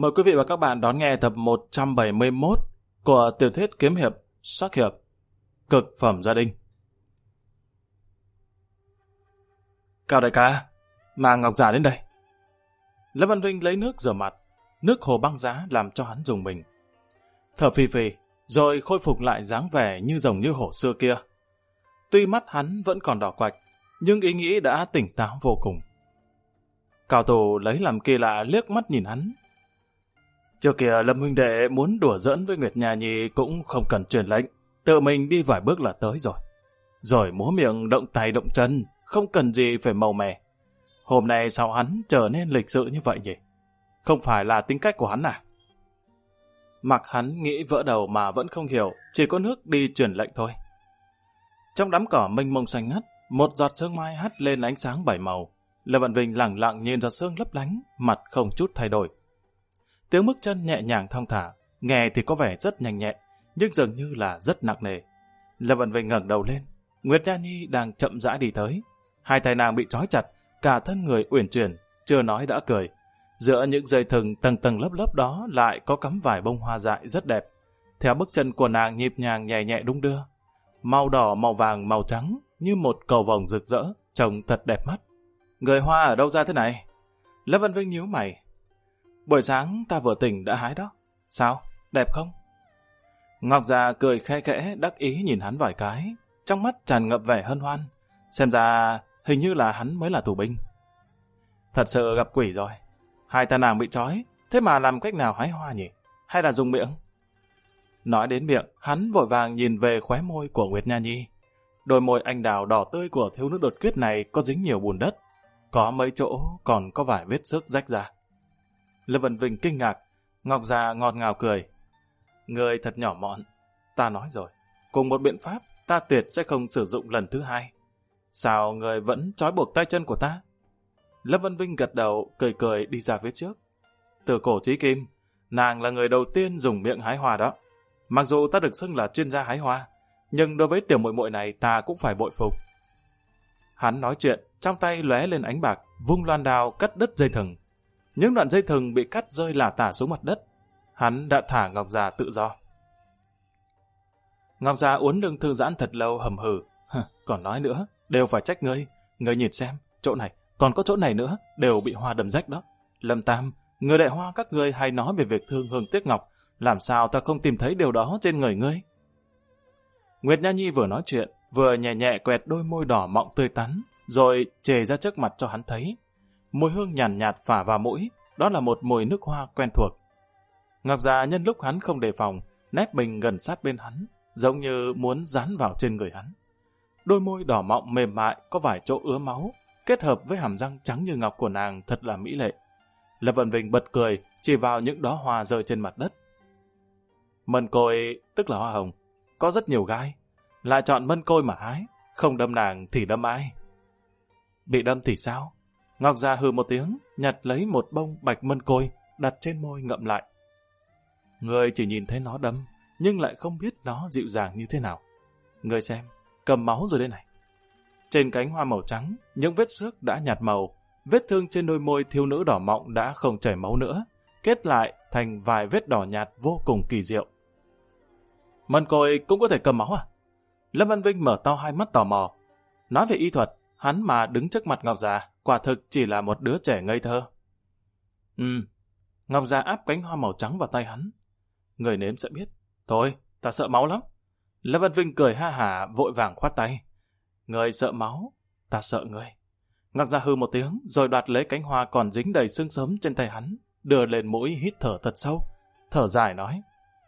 Mời quý vị và các bạn đón nghe tập 171 của tiểu thuyết kiếm hiệp sắc hiệp Cực phẩm gia đình. Cao đại ca, mang ngọc giả đến đây. Lâm Văn Vinh lấy nước rửa mặt, nước hồ băng giá làm cho hắn rùng mình. Thở phì phì, rồi khôi phục lại dáng vẻ như rồng như hổ xưa kia. Tuy mắt hắn vẫn còn đỏ quạch, nhưng ý nghĩ đã tỉnh táo vô cùng. Cao thủ lấy làm kỳ lạ liếc mắt nhìn hắn. Trước kia Lâm huynh đệ muốn đùa giỡn với Nguyệt Nha Nhi cũng không cần truyền lệnh, tự mình đi vài bước là tới rồi. Rồi múa miệng động tay động chân, không cần gì phải màu mè. Hôm nay sao hắn trở nên lịch sự như vậy nhỉ? Không phải là tính cách của hắn à? Mặc hắn nghĩ vỡ đầu mà vẫn không hiểu, chỉ có nước đi truyền lệnh thôi. Trong đám cỏ mênh mông xanh ngắt, một giọt sương mai hắt lên ánh sáng bảy màu. Lâm Văn Vinh lẳng lặng nhìn giọt sương lấp lánh, mặt không chút thay đổi. Tiếng bước chân nhẹ nhàng thong thả, nghe thì có vẻ rất nhanh nhẹn, nhưng dường như là rất nặng nề. Lâm Văn Vinh ngẩng đầu lên, Nguyệt Nha Nhi đang chậm rãi đi tới. Hai tay nàng bị trói chặt, cả thân người uyển chuyển, chưa nói đã cười. Giữa những dây thừng tầng tầng lớp lớp đó lại có cắm vài bông hoa dại rất đẹp. Theo bước chân của nàng nhịp nhàng nhẹ nhẹ đung đưa, màu đỏ, màu vàng, màu trắng như một cầu vồng rực rỡ, trông thật đẹp mắt. Người hoa ở đâu ra thế này? Lâm Văn Vinh nhíu mày. Buổi sáng ta vừa tỉnh đã hái đó. Sao? Đẹp không? Ngọc Già cười khẽ khẽ đắc ý nhìn hắn vài cái, trong mắt tràn ngập vẻ hân hoan. Xem ra hình như là hắn mới là tù binh. Thật sự gặp quỷ rồi. Hai ta nàng bị trói, thế mà làm cách nào hái hoa nhỉ? Hay là dùng miệng? Nói đến miệng, hắn vội vàng nhìn về khóe môi của Nguyệt Nha Nhi. Đôi môi anh đào đỏ tươi của thiếu nữ đột quyết này có dính nhiều bùn đất. Có mấy chỗ còn có vài vết xước rách ra. Lâm Văn Vinh kinh ngạc, Ngọc Già ngọt ngào cười. Người thật nhỏ mọn, ta nói rồi, cùng một biện pháp ta tuyệt sẽ không sử dụng lần thứ hai. Sao người vẫn trói buộc tay chân của ta? Lâm Văn Vinh gật đầu, cười cười đi ra phía trước. Từ cổ chí kim, nàng là người đầu tiên dùng miệng hái hoa đó. Mặc dù ta được xưng là chuyên gia hái hoa, nhưng đối với tiểu muội muội này ta cũng phải bội phục. Hắn nói chuyện, trong tay lóe lên ánh bạc, vung loan đao cắt đứt dây thừng. Những đoạn dây thừng bị cắt rơi lả tả xuống mặt đất. Hắn đã thả Ngọc Già tự do. Ngọc Già uốn lưng thư giãn thật lâu hầm hừ. Còn nói nữa, đều phải trách ngươi. Ngươi nhìn xem, chỗ này, còn có chỗ này nữa, đều bị hoa đâm rách đó. Lâm Tam, người đại hoa các ngươi hay nói về việc thương hương tiếc ngọc, làm sao ta không tìm thấy điều đó trên người ngươi? Nguyệt Nha Nhi vừa nói chuyện, vừa nhẹ nhẹ quẹt đôi môi đỏ mọng tươi tắn, rồi chề ra trước mặt cho hắn thấy. Mùi hương nhàn nhạt phả vào mũi, đó là một mùi nước hoa quen thuộc. Ngọc Già nhân lúc hắn không đề phòng, nép mình gần sát bên hắn, giống như muốn dán vào trên người hắn. Đôi môi đỏ mọng mềm mại có vài chỗ ứa máu, kết hợp với hàm răng trắng như ngọc của nàng thật là mỹ lệ. Lâm Văn Vinh bật cười, chỉ vào những đóa hoa rơi trên mặt đất. Mân côi tức là hoa hồng, có rất nhiều gai, lại chọn mân côi mà hái, không đâm nàng thì đâm ai? Bị đâm thì sao? Ngọc Già hừ một tiếng, nhặt lấy một bông bạch mân côi, đặt trên môi ngậm lại. Người chỉ nhìn thấy nó đâm, nhưng lại không biết nó dịu dàng như thế nào. Người xem, cầm máu rồi đây này. Trên cánh hoa màu trắng, những vết xước đã nhạt màu, vết thương trên đôi môi thiếu nữ đỏ mọng đã không chảy máu nữa, kết lại thành vài vết đỏ nhạt vô cùng kỳ diệu. Mân côi cũng có thể cầm máu à? Lâm Văn Vinh mở to hai mắt tò mò. Nói về y thuật, hắn mà đứng trước mặt Ngọc Già, quả thực chỉ là một đứa trẻ ngây thơ. Ngọc Già áp cánh hoa màu trắng vào tay hắn. Người nếm sẽ biết. Thôi, ta sợ máu lắm. Lâm Văn Vinh cười ha hả vội vàng khoát tay. Người sợ máu, ta sợ người. Ngọc Già hư một tiếng, rồi đoạt lấy cánh hoa còn dính đầy xương sớm trên tay hắn, đưa lên mũi hít thở thật sâu, thở dài nói.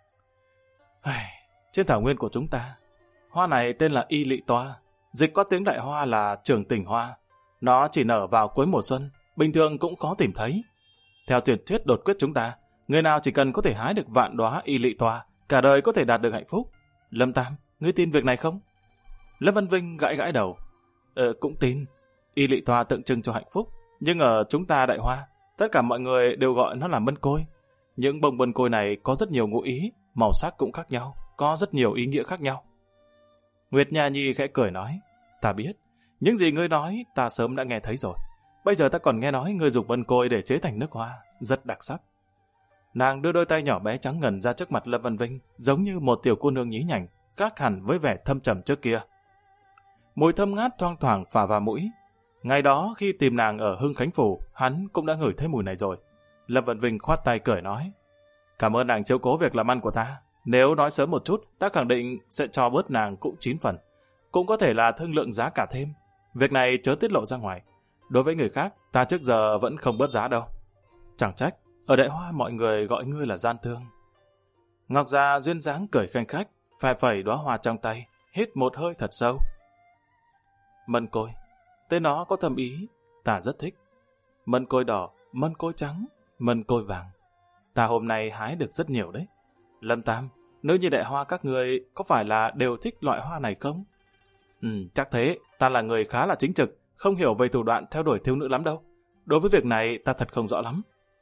Trên thảo nguyên của chúng ta, hoa này tên là Y Lị Toa, dịch có tiếng đại hoa là Trường Tình Hoa. Nó chỉ nở vào cuối mùa xuân, bình thường cũng khó tìm thấy. Theo truyền thuyết đột quyết chúng ta, người nào chỉ cần có thể hái được vạn đóa Y Lị Toa, cả đời có thể đạt được hạnh phúc. Lâm Tam, ngươi tin việc này không? Lâm Văn Vinh gãi gãi đầu. Cũng tin. Y Lị Toa tượng trưng cho hạnh phúc, nhưng ở chúng ta đại hoa, tất cả mọi người đều gọi nó là mân côi. Những bông mân côi này có rất nhiều ngụ ý, màu sắc cũng khác nhau, có rất nhiều ý nghĩa khác nhau. Nguyệt Nha Nhi khẽ cười nói, ta biết, những gì ngươi nói ta sớm đã nghe thấy rồi. Bây giờ ta còn nghe nói ngươi dùng mân côi để chế thành nước hoa, rất đặc sắc. Nàng đưa đôi tay nhỏ bé trắng ngần ra trước mặt Lâm Văn Vinh, giống như một tiểu cô nương nhí nhảnh, khác hẳn với vẻ thâm trầm trước kia. Mùi thơm ngát thoang thoảng phả vào mũi. Ngày đó khi tìm nàng ở Hưng Khánh Phủ, hắn cũng đã ngửi thấy mùi này rồi. Lâm Văn Vinh khoát tay cười nói, cảm ơn nàng chiếu cố việc làm ăn của ta. Nếu nói sớm một chút, ta khẳng định sẽ cho bớt nàng cũng 9 phần. Cũng có thể là thương lượng giá cả thêm. Việc này chớ tiết lộ ra ngoài. Đối với người khác, ta trước giờ vẫn không bớt giá đâu. Chẳng trách, ở Đại Hoa mọi người gọi ngươi là gian thương. Ngọc Già duyên dáng cười khanh khách, phè phẩy đóa hoa trong tay, hít một hơi thật sâu. Mân côi, tên nó có thâm ý, ta rất thích. Mân côi đỏ, mân côi trắng, mân côi vàng. Ta hôm nay hái được rất nhiều đấy. Lâm Tam, nữ nhi Đại Hoa các người có phải là đều thích loại hoa này không? Chắc thế, ta là người khá là chính trực, không hiểu về thủ đoạn theo đuổi thiếu nữ lắm đâu. Đối với việc này ta thật không rõ lắm.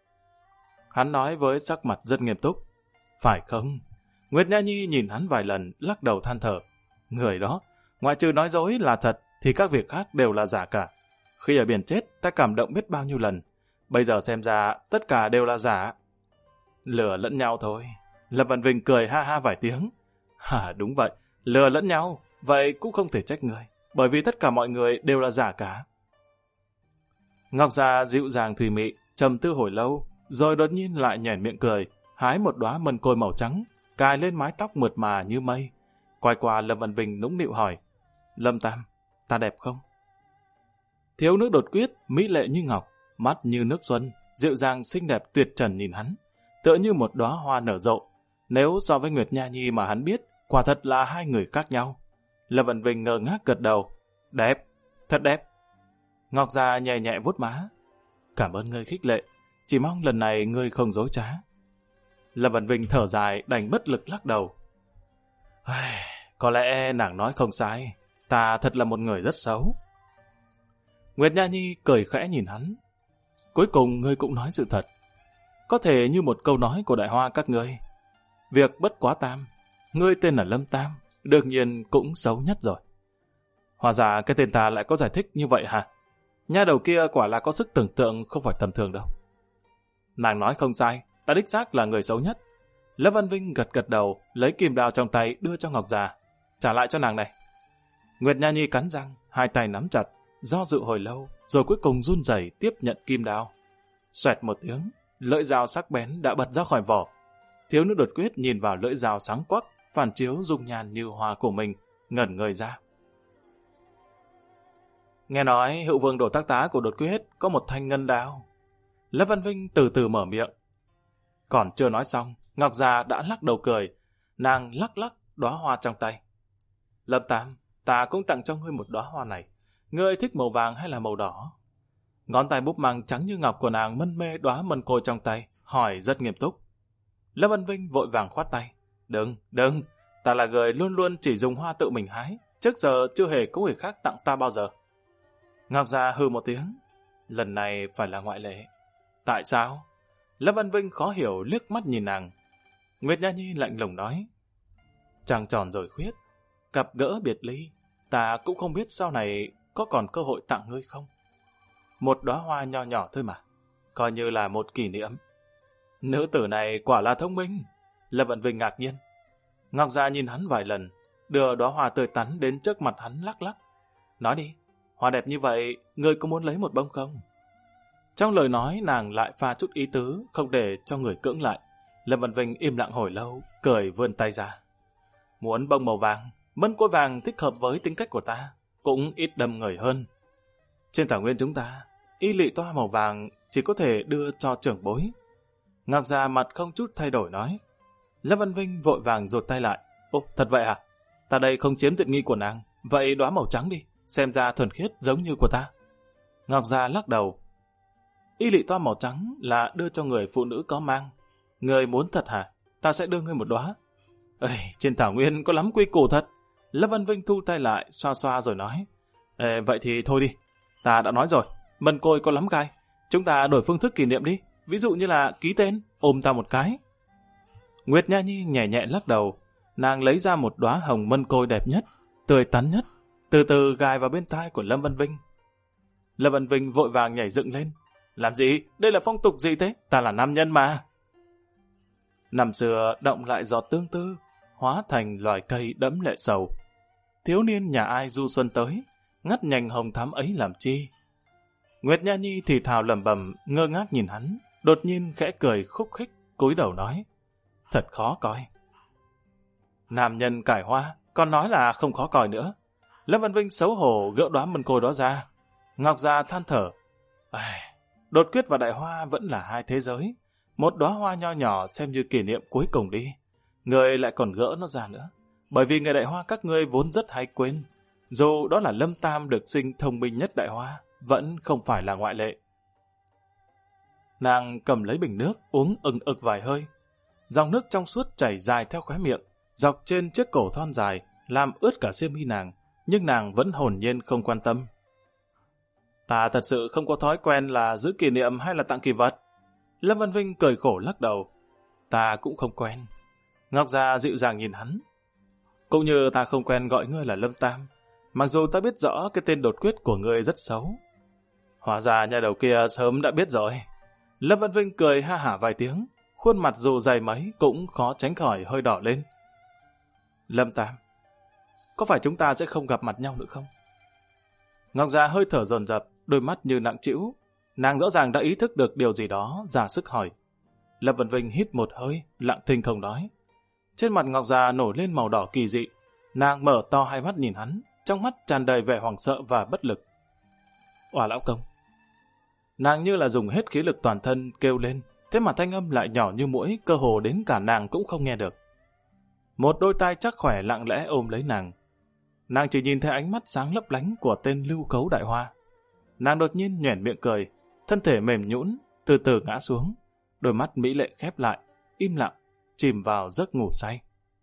Hắn nói với sắc mặt rất nghiêm túc. Phải không? Nguyệt Nha Nhi nhìn hắn vài lần, lắc đầu than thở. Người đó, ngoại trừ nói dối là thật, thì các việc khác đều là giả cả. Khi ở biển chết, ta cảm động biết bao nhiêu lần. Bây giờ xem ra, tất cả đều là giả. Lừa lẫn nhau thôi. Lâm Văn Vinh cười ha ha vài tiếng. Đúng vậy, lừa lẫn nhau, vậy cũng không thể trách người, bởi vì tất cả mọi người đều là giả cả. Ngọc Già dịu dàng thùy mị, trầm tư hồi lâu, rồi đột nhiên lại nhoẻn miệng cười, hái một đóa mân côi màu trắng, cài lên mái tóc mượt mà như mây. Quay qua Lâm Văn Vinh nũng nịu hỏi, Lâm Tam, ta đẹp không? Thiếu nữ đột quyết, mỹ lệ như ngọc, mắt như nước xuân, dịu dàng xinh đẹp tuyệt trần nhìn hắn, tựa như một đóa hoa nở rộ. Nếu so với Nguyệt Nha Nhi mà hắn biết, quả thật là hai người khác nhau. Lâm Văn Vinh ngơ ngác gật đầu. Đẹp, thật đẹp. Ngọc Già nhẹ nhẹ vuốt má. Cảm ơn ngươi khích lệ, chỉ mong lần này ngươi không dối trá. Lâm Văn Vinh thở dài đành bất lực lắc đầu. Có lẽ nàng nói không sai, ta thật là một người rất xấu. Nguyệt Nha Nhi cười khẽ nhìn hắn. Cuối cùng ngươi cũng nói sự thật. Có thể như một câu nói của Đại Hoa các ngươi. Việc bất quá tam, ngươi tên là Lâm Tam, đương nhiên cũng xấu nhất rồi. Hóa ra cái tên ta lại có giải thích như vậy hả? Nha đầu kia quả là có sức tưởng tượng không phải tầm thường đâu. Nàng nói không sai, ta đích xác là người xấu nhất. Lâm Văn Vinh gật gật đầu, lấy kim đao trong tay đưa cho Ngọc Già. Trả lại cho nàng này. Nguyệt Nha Nhi cắn răng, hai tay nắm chặt, do dự hồi lâu, rồi cuối cùng run rẩy tiếp nhận kim đao. Xoẹt một tiếng, lưỡi dao sắc bén đã bật ra khỏi vỏ. Thiếu nữ đột quyết nhìn vào lưỡi dao sáng quắc, phản chiếu dung nhan như hoa của mình, ngẩn người ra. Nghe nói hữu vương đồ tác tá của đột quyết có một thanh ngân đao. Lâm Văn Vinh từ từ mở miệng. Còn chưa nói xong, Ngọc Già đã lắc đầu cười. Nàng lắc lắc đóa hoa trong tay. Lâm Tam, ta cũng tặng cho ngươi một đóa hoa này. Ngươi thích màu vàng hay là màu đỏ? Ngón tay búp măng trắng như ngọc của nàng mân mê đóa mân côi trong tay, hỏi rất nghiêm túc. Lâm Văn Vinh vội vàng khoát tay. Đừng, ta là người luôn luôn chỉ dùng hoa tự mình hái, trước giờ chưa hề có người khác tặng ta bao giờ. Ngọc Già hừ một tiếng. Lần này phải là ngoại lệ. Tại sao? Lâm Văn Vinh khó hiểu liếc mắt nhìn nàng. Nguyệt Nha Nhi lạnh lùng nói. Trăng tròn rồi khuyết, gặp gỡ biệt ly, ta cũng không biết sau này có còn cơ hội tặng ngươi không. Một đóa hoa nho nhỏ thôi mà, coi như là một kỷ niệm. Nữ tử này quả là thông minh. Lâm Văn Vinh ngạc nhiên. Ngọc Già nhìn hắn vài lần, đưa đóa hoa tươi tắn đến trước mặt hắn lắc lắc. Nói đi, hoa đẹp như vậy, ngươi có muốn lấy một bông không? Trong lời nói nàng lại pha chút ý tứ, không để cho người cưỡng lại. Lâm Văn Vinh im lặng hồi lâu, cười vươn tay ra. Muốn bông màu vàng, mân côi vàng thích hợp với tính cách của ta, cũng ít đâm người hơn. Trên thảo nguyên chúng ta, y lị toa màu vàng chỉ có thể đưa cho trưởng bối. Ngọc Già mặt không chút thay đổi nói. Lâm Văn Vinh vội vàng rụt tay lại. Ồ, thật vậy hả? Ta đây không chiếm tiện nghi của nàng. Vậy đóa màu trắng đi, xem ra thuần khiết giống như của ta. Ngọc Già lắc đầu. Y lị toa màu trắng là đưa cho người phụ nữ có mang. Người muốn thật hả? Ta sẽ đưa ngươi một đóa. Trên thảo nguyên có lắm quy củ thật. Lâm Văn Vinh thu tay lại, xoa xoa rồi nói. Vậy thì thôi đi. Ta đã nói rồi, mân côi có lắm gai. Chúng ta đổi phương thức kỷ niệm đi. Ví dụ như là ký tên, ôm ta một cái. Nguyệt Nha Nhi nhẹ nhẹ lắc đầu. Nàng lấy ra một đóa hồng mân côi đẹp nhất, tươi tắn nhất, từ từ gài vào bên tai của Lâm Văn Vinh. Lâm Văn Vinh vội vàng nhảy dựng lên. Làm gì? Đây là phong tục gì thế? Ta là nam nhân mà. Năm xưa động lại giọt tương tư, hóa thành loài cây đẫm lệ sầu. Thiếu niên nhà ai du xuân tới, ngắt nhành hồng thắm ấy làm chi? Nguyệt Nha Nhi thì thào lẩm bẩm, ngơ ngác nhìn hắn, đột nhiên khẽ cười khúc khích, cúi đầu nói: thật khó coi. Nam nhân cải hoa, còn nói là không khó coi nữa. Lâm Văn Vinh xấu hổ gỡ đóa mân côi đó ra. Ngọc Gia than thở: đột quyết và đại hoa vẫn là hai thế giới. Một đóa hoa nho nhỏ xem như kỷ niệm cuối cùng đi. Người lại còn gỡ nó ra nữa. Bởi vì người đại hoa các ngươi vốn rất hay quên. Dù đó là Lâm Tam được sinh thông minh nhất đại hoa, vẫn không phải là ngoại lệ. Nàng cầm lấy bình nước, uống ừng ực vài hơi. Dòng nước trong suốt chảy dài theo khóe miệng, dọc trên chiếc cổ thon dài, làm ướt cả xiêm y nàng, nhưng nàng vẫn hồn nhiên không quan tâm. Ta thật sự không có thói quen là giữ kỷ niệm hay là tặng kỷ vật. Lâm Văn Vinh cười khổ lắc đầu. Ta cũng không quen. Ngọc Gia dịu dàng nhìn hắn. Cũng như ta không quen gọi ngươi là Lâm Tam, mặc dù ta biết rõ cái tên đột quyết của ngươi rất xấu. Hóa ra nhà đầu kia sớm đã biết rồi. Lâm Văn Vinh cười ha hả vài tiếng, khuôn mặt dù dày mấy cũng khó tránh khỏi hơi đỏ lên. Lâm Tam, có phải chúng ta sẽ không gặp mặt nhau nữa không? Ngọc Gia hơi thở dồn dập, đôi mắt như nặng trĩu. Nàng rõ ràng đã ý thức được điều gì đó, ra sức hỏi. Lâm Văn Vinh hít một hơi, lặng thinh không nói. Trên mặt Ngọc Gia nổi lên màu đỏ kỳ dị. Nàng mở to hai mắt nhìn hắn, trong mắt tràn đầy vẻ hoảng sợ và bất lực. Oà lão công. Nàng như là dùng hết khí lực toàn thân kêu lên, thế mà thanh âm lại nhỏ như muỗi, cơ hồ đến cả nàng cũng không nghe được. Một đôi tai chắc khỏe lặng lẽ ôm lấy nàng. Nàng chỉ nhìn thấy ánh mắt sáng lấp lánh của tên lưu cấu đại hoa. Nàng đột nhiên nhoẻn miệng cười, thân thể mềm nhũn, từ từ ngã xuống, đôi mắt mỹ lệ khép lại, im lặng, chìm vào giấc ngủ say.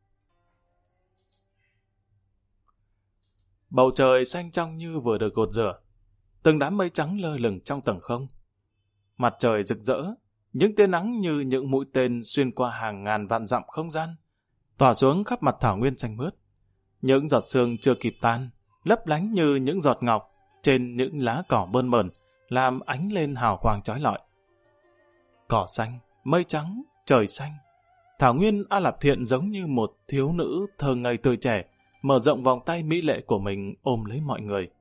Bầu trời xanh trong như vừa được gột rửa, từng đám mây trắng lơ lửng trong tầng không. Mặt trời rực rỡ, những tia nắng như những mũi tên xuyên qua hàng ngàn vạn dặm không gian, tỏa xuống khắp mặt thảo nguyên xanh mướt. Những giọt sương chưa kịp tan, lấp lánh như những giọt ngọc trên những lá cỏ mơn mởn, làm ánh lên hào quang chói lọi. Cỏ xanh, mây trắng, trời xanh. Thảo nguyên A Lạp Thiện giống như một thiếu nữ thơ ngây tươi trẻ, mở rộng vòng tay mỹ lệ của mình ôm lấy mọi người.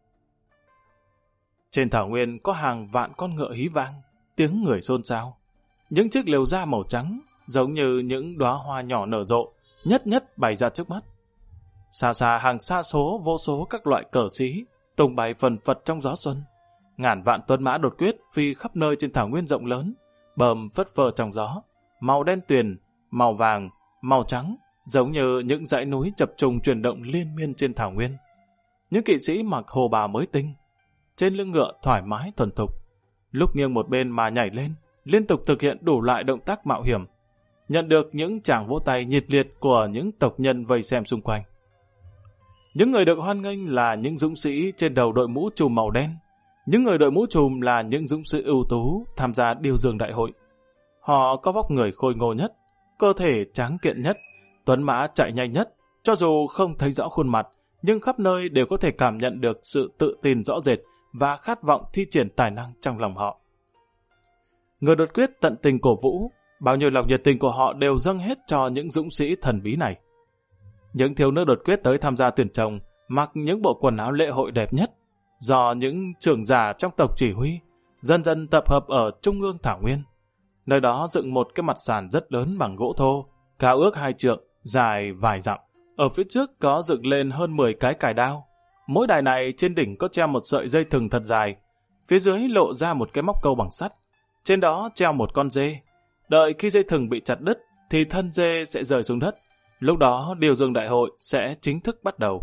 Trên thảo nguyên có hàng vạn con ngựa hí vang, tiếng người xôn xao. Những chiếc lều da màu trắng giống như những đóa hoa nhỏ nở rộ, nhất nhất bày ra trước mắt. Xa xa hàng xa số vô số các loại cờ xí tung bay phần phật trong gió xuân. Ngàn vạn tuấn mã đột quyết phi khắp nơi trên thảo nguyên rộng lớn, bờm phất phơ trong gió, màu đen tuyền, màu vàng, màu trắng, giống như những dãy núi chập trùng chuyển động liên miên trên thảo nguyên. Những kỵ sĩ mặc hồ bào mới tinh, trên lưng ngựa thoải mái thuần thục, lúc nghiêng một bên mà nhảy lên, liên tục thực hiện đủ loại động tác mạo hiểm, nhận được những tràng vỗ tay nhiệt liệt của những tộc nhân vây xem xung quanh. Những người được hoan nghênh là những dũng sĩ trên đầu đội mũ trùm màu đen. Những người đội mũ trùm là những dũng sĩ ưu tú tham gia điêu dương đại hội. Họ có vóc người khôi ngô nhất, cơ thể tráng kiện nhất, tuấn mã chạy nhanh nhất. Cho dù không thấy rõ khuôn mặt, nhưng khắp nơi đều có thể cảm nhận được sự tự tin rõ rệt và khát vọng thi triển tài năng trong lòng họ. Người đột quyết tận tình cổ vũ, bao nhiêu lòng nhiệt tình của họ đều dâng hết cho những dũng sĩ thần bí này. Những thiếu nữ đột quyết tới tham gia tuyển chồng mặc những bộ quần áo lễ hội đẹp nhất, do những trưởng giả trong tộc chỉ huy, dần dần tập hợp ở trung ương thảo nguyên. Nơi đó dựng một cái mặt sàn rất lớn bằng gỗ thô, cao ước 2 trượng, dài vài dặm. Ở phía trước có dựng lên hơn 10 cái cài đao. Mỗi đài này trên đỉnh có treo một sợi dây thừng thật dài, phía dưới lộ ra một cái móc câu bằng sắt. Trên đó treo một con dê. Đợi khi dây thừng bị chặt đứt thì thân dê sẽ rơi xuống đất. Lúc đó điêu dương đại hội sẽ chính thức bắt đầu.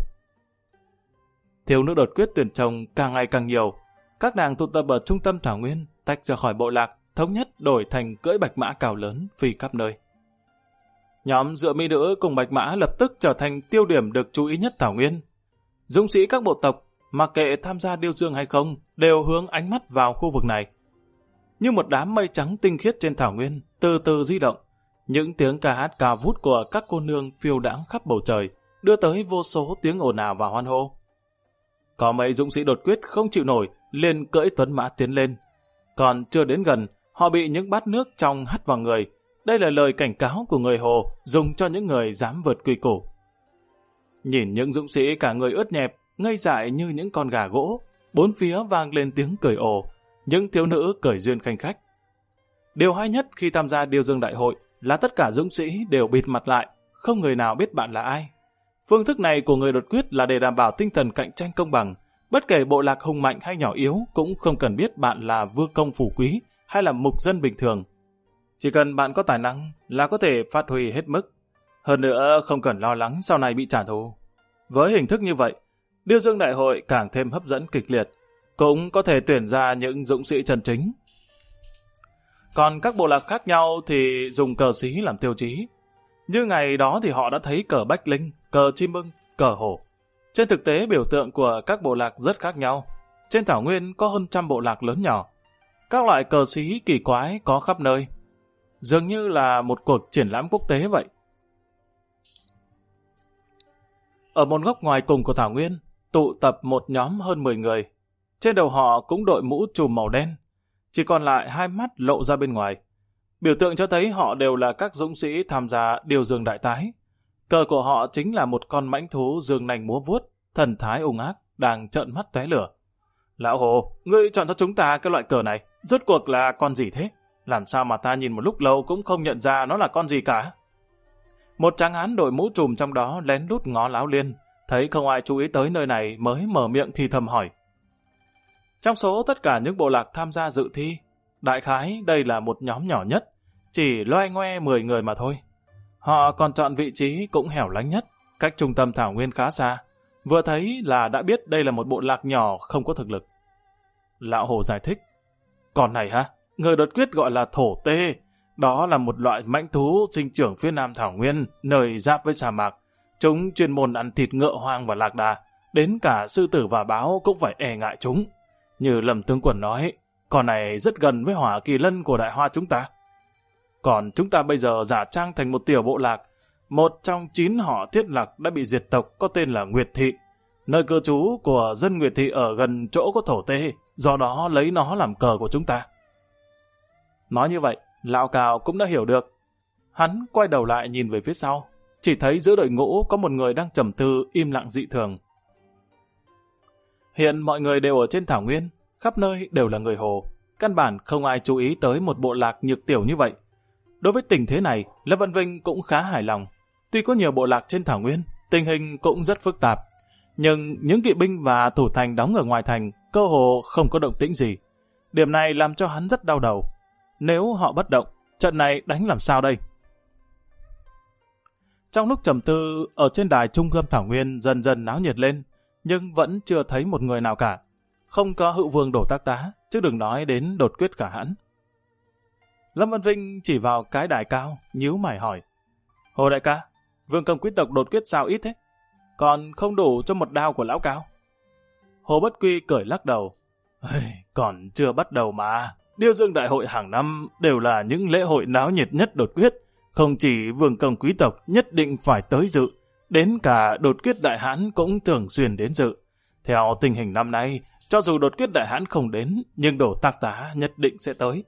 Thiếu nữ đột quyết tuyển chồng càng ngày càng nhiều. Các nàng tụ tập ở trung tâm thảo nguyên, tách ra khỏi bộ lạc, thống nhất đổi thành cưỡi bạch mã cào lớn phi khắp nơi. Nhóm dựa mỹ nữ cùng bạch mã lập tức trở thành tiêu điểm được chú ý nhất thảo nguyên. Dũng sĩ các bộ tộc, mặc kệ tham gia điêu dương hay không, đều hướng ánh mắt vào khu vực này. Như một đám mây trắng tinh khiết trên thảo nguyên, từ từ di động. Những tiếng ca hát cao vút của các cô nương phiêu đãng khắp bầu trời, đưa tới vô số tiếng ồn ào và hoan hô. Có mấy dũng sĩ đột quyết không chịu nổi, liền cưỡi tuấn mã tiến lên. Còn chưa đến gần, họ bị những bát nước trong hắt vào người, Đây là lời cảnh cáo của người Hồ dùng cho những người dám vượt quy củ. Nhìn những dũng sĩ cả người ướt nhẹp, ngây dại như những con gà gỗ, bốn phía vang lên tiếng cười ồ, những thiếu nữ cười duyên khanh khách. Điều hay nhất khi tham gia điêu dương đại hội là tất cả dũng sĩ đều bịt mặt lại, không người nào biết bạn là ai. Phương thức này của người đột quyết là để đảm bảo tinh thần cạnh tranh công bằng. Bất kể bộ lạc hùng mạnh hay nhỏ yếu cũng không cần biết bạn là vương công phủ quý hay là mục dân bình thường. Chỉ cần bạn có tài năng là có thể phát huy hết mức. Hơn nữa không cần lo lắng sau này bị trả thù. Với hình thức như vậy, điêu dương đại hội càng thêm hấp dẫn kịch liệt, cũng có thể tuyển ra những dũng sĩ chân chính. Còn các bộ lạc khác nhau thì dùng cờ xí làm tiêu chí. Như ngày đó thì họ đã thấy cờ bách linh, cờ chim ưng, cờ hổ. Trên thực tế biểu tượng của các bộ lạc rất khác nhau. Trên thảo nguyên có hơn 100 bộ lạc lớn nhỏ. Các loại cờ xí kỳ quái có khắp nơi. Dường như là một cuộc triển lãm quốc tế vậy. Ở một góc ngoài cùng của thảo nguyên, tụ tập một nhóm hơn 10 người. Trên đầu họ cũng đội mũ trùm màu đen. Chỉ còn lại hai mắt lộ ra bên ngoài. Biểu tượng cho thấy họ đều là các dũng sĩ tham gia điêu dương đại tái. Cờ của họ chính là một con mãnh thú dương nành múa vuốt, thần thái ung ác, đang trợn mắt tóe lửa. Lão Hồ, ngươi chọn cho chúng ta cái loại cờ này, rốt cuộc là con gì thế? Làm sao mà ta nhìn một lúc lâu cũng không nhận ra nó là con gì cả? Một tráng hán đội mũ trùm trong đó lén lút ngó Lão Liên, thấy không ai chú ý tới nơi này mới mở miệng thì thầm hỏi. Trong số tất cả những bộ lạc tham gia dự thi, đại khái đây là một nhóm nhỏ nhất, chỉ loe ngoe 10 người mà thôi. Họ còn chọn vị trí cũng hẻo lánh nhất, cách trung tâm thảo nguyên khá xa. Vừa thấy là đã biết đây là một bộ lạc nhỏ không có thực lực. Lão Hồ giải thích. Còn này ha, người đột quyết gọi là thổ tê. Đó là một loại mãnh thú sinh trưởng phía nam thảo nguyên, nơi giáp với sa mạc. Chúng chuyên môn ăn thịt ngựa hoang và lạc đà. Đến cả sư tử và báo cũng phải e ngại chúng. Như Lâm tướng quân nói, con này rất gần với Hỏa Kỳ Lân của Đại Hoa chúng ta. Còn chúng ta bây giờ giả trang thành một tiểu bộ lạc. Một trong 9 họ Thiết Lạc đã bị diệt tộc có tên là Nguyệt Thị. Nơi cư trú của dân Nguyệt Thị ở gần chỗ có thổ tê, do đó lấy nó làm cờ của chúng ta. Nói như vậy, Lão Cào cũng đã hiểu được. Hắn quay đầu lại nhìn về phía sau, chỉ thấy giữa đội ngũ có một người đang trầm tư im lặng dị thường. Hiện mọi người đều ở trên thảo nguyên, khắp nơi đều là người Hồ. Căn bản không ai chú ý tới một bộ lạc nhược tiểu như vậy. Đối với tình thế này, Lâm Văn Vinh cũng khá hài lòng. Tuy có nhiều bộ lạc trên thảo nguyên, tình hình cũng rất phức tạp. Nhưng những kỵ binh và thủ thành đóng ở ngoài thành cơ hồ không có động tĩnh gì. Điểm này làm cho hắn rất đau đầu. Nếu họ bất động, trận này đánh làm sao đây? Trong lúc trầm tư, ở trên đài trung tâm thảo nguyên dần dần náo nhiệt lên, nhưng vẫn chưa thấy một người nào cả. Không có Hữu Vương Đổ Tác Tá, chứ đừng nói đến đột quyết cả hãn. Lâm Văn Vinh chỉ vào cái đài cao, nhíu mày hỏi. Hồ đại ca, vương công quý tộc đột quyết sao ít thế? Còn không đủ cho một đao của lão Cao. Hồ Bất Quy cười lắc đầu. Còn chưa bắt đầu mà. Điêu dương đại hội hàng năm đều là những lễ hội náo nhiệt nhất đột quyết. Không chỉ vương công quý tộc nhất định phải tới dự, đến cả đột quyết đại hãn cũng thường xuyên đến dự. Theo tình hình năm nay, cho dù đột quyết đại hãn không đến, nhưng Đổ Tác Tá nhất định sẽ tới.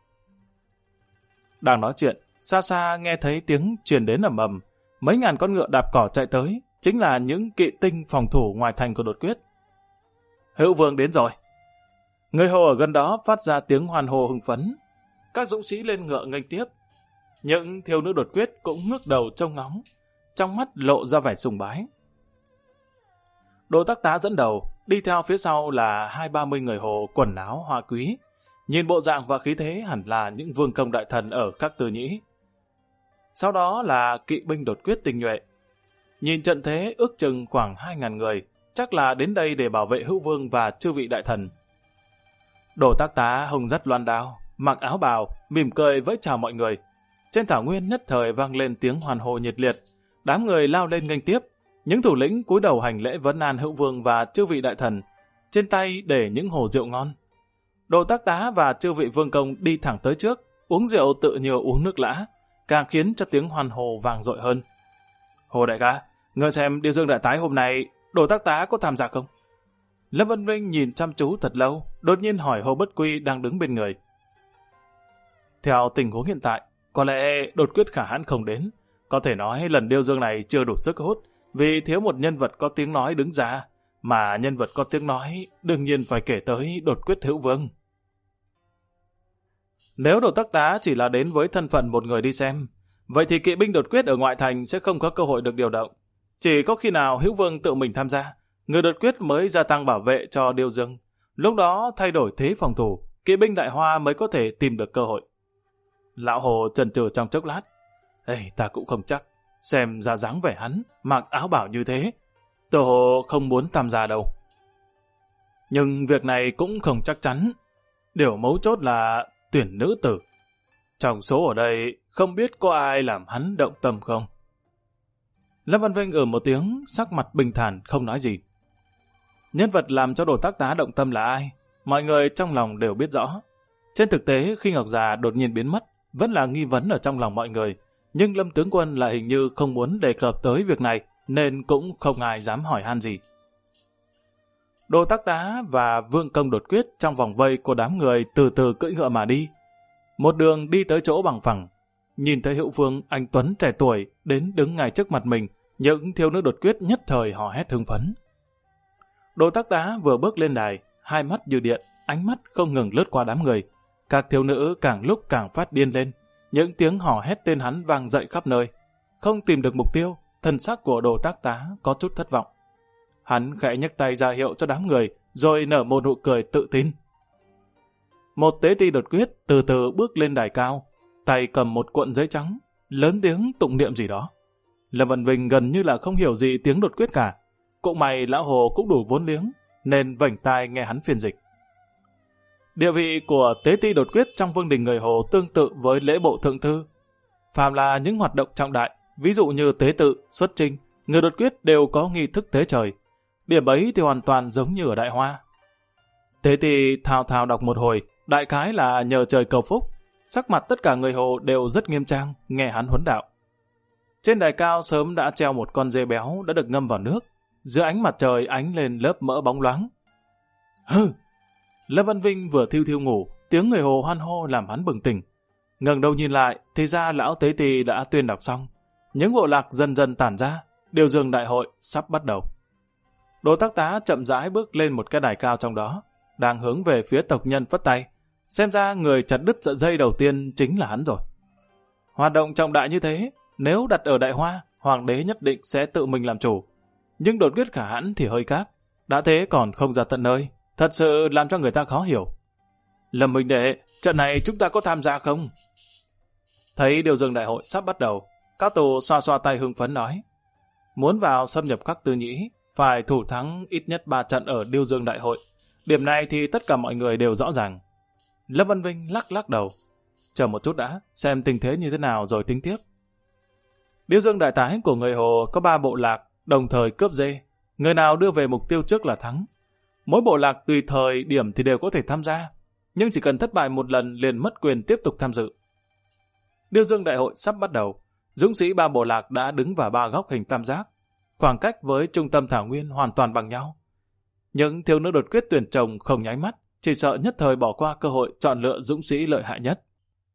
Đang nói chuyện, xa xa nghe thấy tiếng truyền đến ầm ầm, mấy ngàn con ngựa đạp cỏ chạy tới, chính là những kỵ tinh phòng thủ ngoài thành của đột quyết. Hữu Vương đến rồi. Người Hồ ở gần đó phát ra tiếng hoan hô hưng phấn. Các dũng sĩ lên ngựa nghênh tiếp. Những thiếu nữ đột quyết cũng ngước đầu trông ngóng, trong mắt lộ ra vẻ sùng bái. Đỗ Tác Tá dẫn đầu, đi theo phía sau là 20-30 người Hồ quần áo hoa quý. Nhìn bộ dạng và khí thế hẳn là những vương công đại thần ở các tư nhĩ. Sau đó là kỵ binh đột quyết tinh nhuệ. Nhìn trận thế ước chừng khoảng 2.000 người, chắc là đến đây để bảo vệ Hữu Vương và chư vị đại thần. Đỗ Tác Tá hùng dắt loan đao, mặc áo bào, mỉm cười vẫy chào mọi người. Trên thảo nguyên nhất thời vang lên tiếng hoan hô nhiệt liệt. Đám người lao lên nghênh tiếp. Những thủ lĩnh cúi đầu hành lễ vấn an Hữu Vương và chư vị đại thần. Trên tay để những hồ rượu ngon. Đỗ Tác Tá và chư vị vương công đi thẳng tới trước, uống rượu tự như uống nước lã, càng khiến cho tiếng hoan hô vang dội hơn. Hồ đại ca, ngươi xem điêu dương đại tái hôm nay, Đỗ Tác Tá có tham gia không? Lâm Văn Vinh nhìn chăm chú thật lâu, đột nhiên hỏi Hồ Bất Quy đang đứng bên người. Theo tình huống hiện tại, Có lẽ đột quyết khả hãn không đến. Có thể nói lần điêu dương này chưa đủ sức hút, vì thiếu một nhân vật có tiếng nói đứng ra, mà nhân vật có tiếng nói đương nhiên phải kể tới đột quyết hữu vương. Nếu Đồ Tắc Tá chỉ là đến với thân phận một người đi xem, vậy thì kỵ binh đột quyết ở ngoại thành sẽ không có cơ hội được điều động. Chỉ có khi nào hữu vương tự mình tham gia, người đột quyết mới gia tăng bảo vệ cho điêu dương. Lúc đó thay đổi thế phòng thủ, kỵ binh Đại Hoa mới có thể tìm được cơ hội. Lão Hồ chần chừ trong chốc lát. Ta cũng không chắc. Xem ra dáng vẻ hắn, mặc áo bảo như thế. Tô Hồ không muốn tham gia đâu. Nhưng việc này cũng không chắc chắn. Điều mấu chốt là tuyển nữ tử. Trong số ở đây không biết có ai làm hắn động tâm không? Lâm Văn Vinh một tiếng, sắc mặt bình thản không nói gì. Nhân vật làm cho Đồ Tắc Tá động tâm là ai? Mọi người trong lòng đều biết rõ. Trên thực tế khi Ngọc Già đột nhiên biến mất, vẫn là nghi vấn ở trong lòng mọi người. Nhưng Lâm tướng quân lại hình như không muốn đề cập tới việc này, nên cũng không ai dám hỏi han gì. Đồ Tắc Tá và Vương Công đột quyết trong vòng vây của đám người từ từ cưỡi ngựa mà đi. Một đường đi tới chỗ bằng phẳng. Nhìn thấy Hữu Vương anh tuấn trẻ tuổi đến đứng ngay trước mặt mình, những thiếu nữ đột quyết nhất thời hò hét hưng phấn. Đồ Tắc Tá vừa bước lên đài, hai mắt như điện, ánh mắt không ngừng lướt qua đám người. Các thiếu nữ càng lúc càng phát điên lên, những tiếng hò hét tên hắn vang dậy khắp nơi. Không tìm được mục tiêu, thần sắc của Đồ Tắc Tá có chút thất vọng. Hắn khẽ nhấc tay ra hiệu cho đám người, rồi nở một nụ cười tự tin. Một tế ti đột quyết từ từ bước lên đài cao, tay cầm một cuộn giấy trắng, lớn tiếng tụng niệm gì đó. Lâm Văn Vinh gần như là không hiểu gì tiếng đột quyết cả. Cũng may Lão Hồ cũng đủ vốn liếng, nên vảnh tai nghe hắn phiên dịch. Địa vị của tế ti đột quyết trong vương đình người Hồ tương tự với lễ bộ thượng thư. Phàm là những hoạt động trọng đại, ví dụ như tế tự, xuất chinh, người đột quyết đều có nghi thức tế trời. Điểm ấy thì hoàn toàn giống như ở Đại Hoa. Tế ti thao thao đọc một hồi, đại khái là nhờ trời cầu phúc. Sắc mặt tất cả người Hồ đều rất nghiêm trang, nghe hắn huấn đạo. Trên đài cao sớm đã treo một con dê béo đã được ngâm vào nước. Giữa ánh mặt trời ánh lên lớp mỡ bóng loáng. Hừ! Lâm Văn Vinh vừa thiêu thiêu ngủ, tiếng người Hồ hoan hô làm hắn bừng tỉnh. Ngẩng đầu nhìn lại, thì ra lão tế ti đã tuyên đọc xong. Những bộ lạc dần dần tản ra, điều dương đại hội sắp bắt đầu. Đồ Tắc Tá chậm rãi bước lên một cái đài cao trong đó, đang hướng về phía tộc nhân phất tay. Xem ra người chặt đứt sợi dây đầu tiên chính là hắn rồi. Hoạt động trọng đại như thế, nếu đặt ở Đại Hoa, hoàng đế nhất định sẽ tự mình làm chủ. Nhưng đột quyết khả hãn thì hơi khác, đã thế còn không ra tận nơi, thật sự làm cho người ta khó hiểu. Lâm huynh đệ, trận này chúng ta có tham gia không? Thấy điều dương đại hội sắp bắt đầu, Cao Tù xoa xoa tay hưng phấn nói, muốn vào xâm nhập các tư nhĩ, phải thủ thắng ít nhất 3 trận ở điêu dương đại hội. Điểm này thì tất cả mọi người đều rõ ràng. Lâm Văn Vinh lắc lắc đầu, chờ một chút đã, xem tình thế như thế nào rồi tính tiếp. Điêu dương đại tái của người Hồ có 3 bộ lạc, đồng thời cướp dê. Người nào đưa về mục tiêu trước là thắng. Mỗi bộ lạc tùy thời điểm thì đều có thể tham gia, nhưng chỉ cần thất bại một lần liền mất quyền tiếp tục tham dự. Điêu dương đại hội sắp bắt đầu, dũng sĩ 3 bộ lạc đã đứng vào 3 góc hình tam giác, khoảng cách với trung tâm thảo nguyên hoàn toàn bằng nhau. Những thiếu nữ đột quyết tuyển chồng không nháy mắt, chỉ sợ nhất thời bỏ qua cơ hội chọn lựa dũng sĩ lợi hại nhất.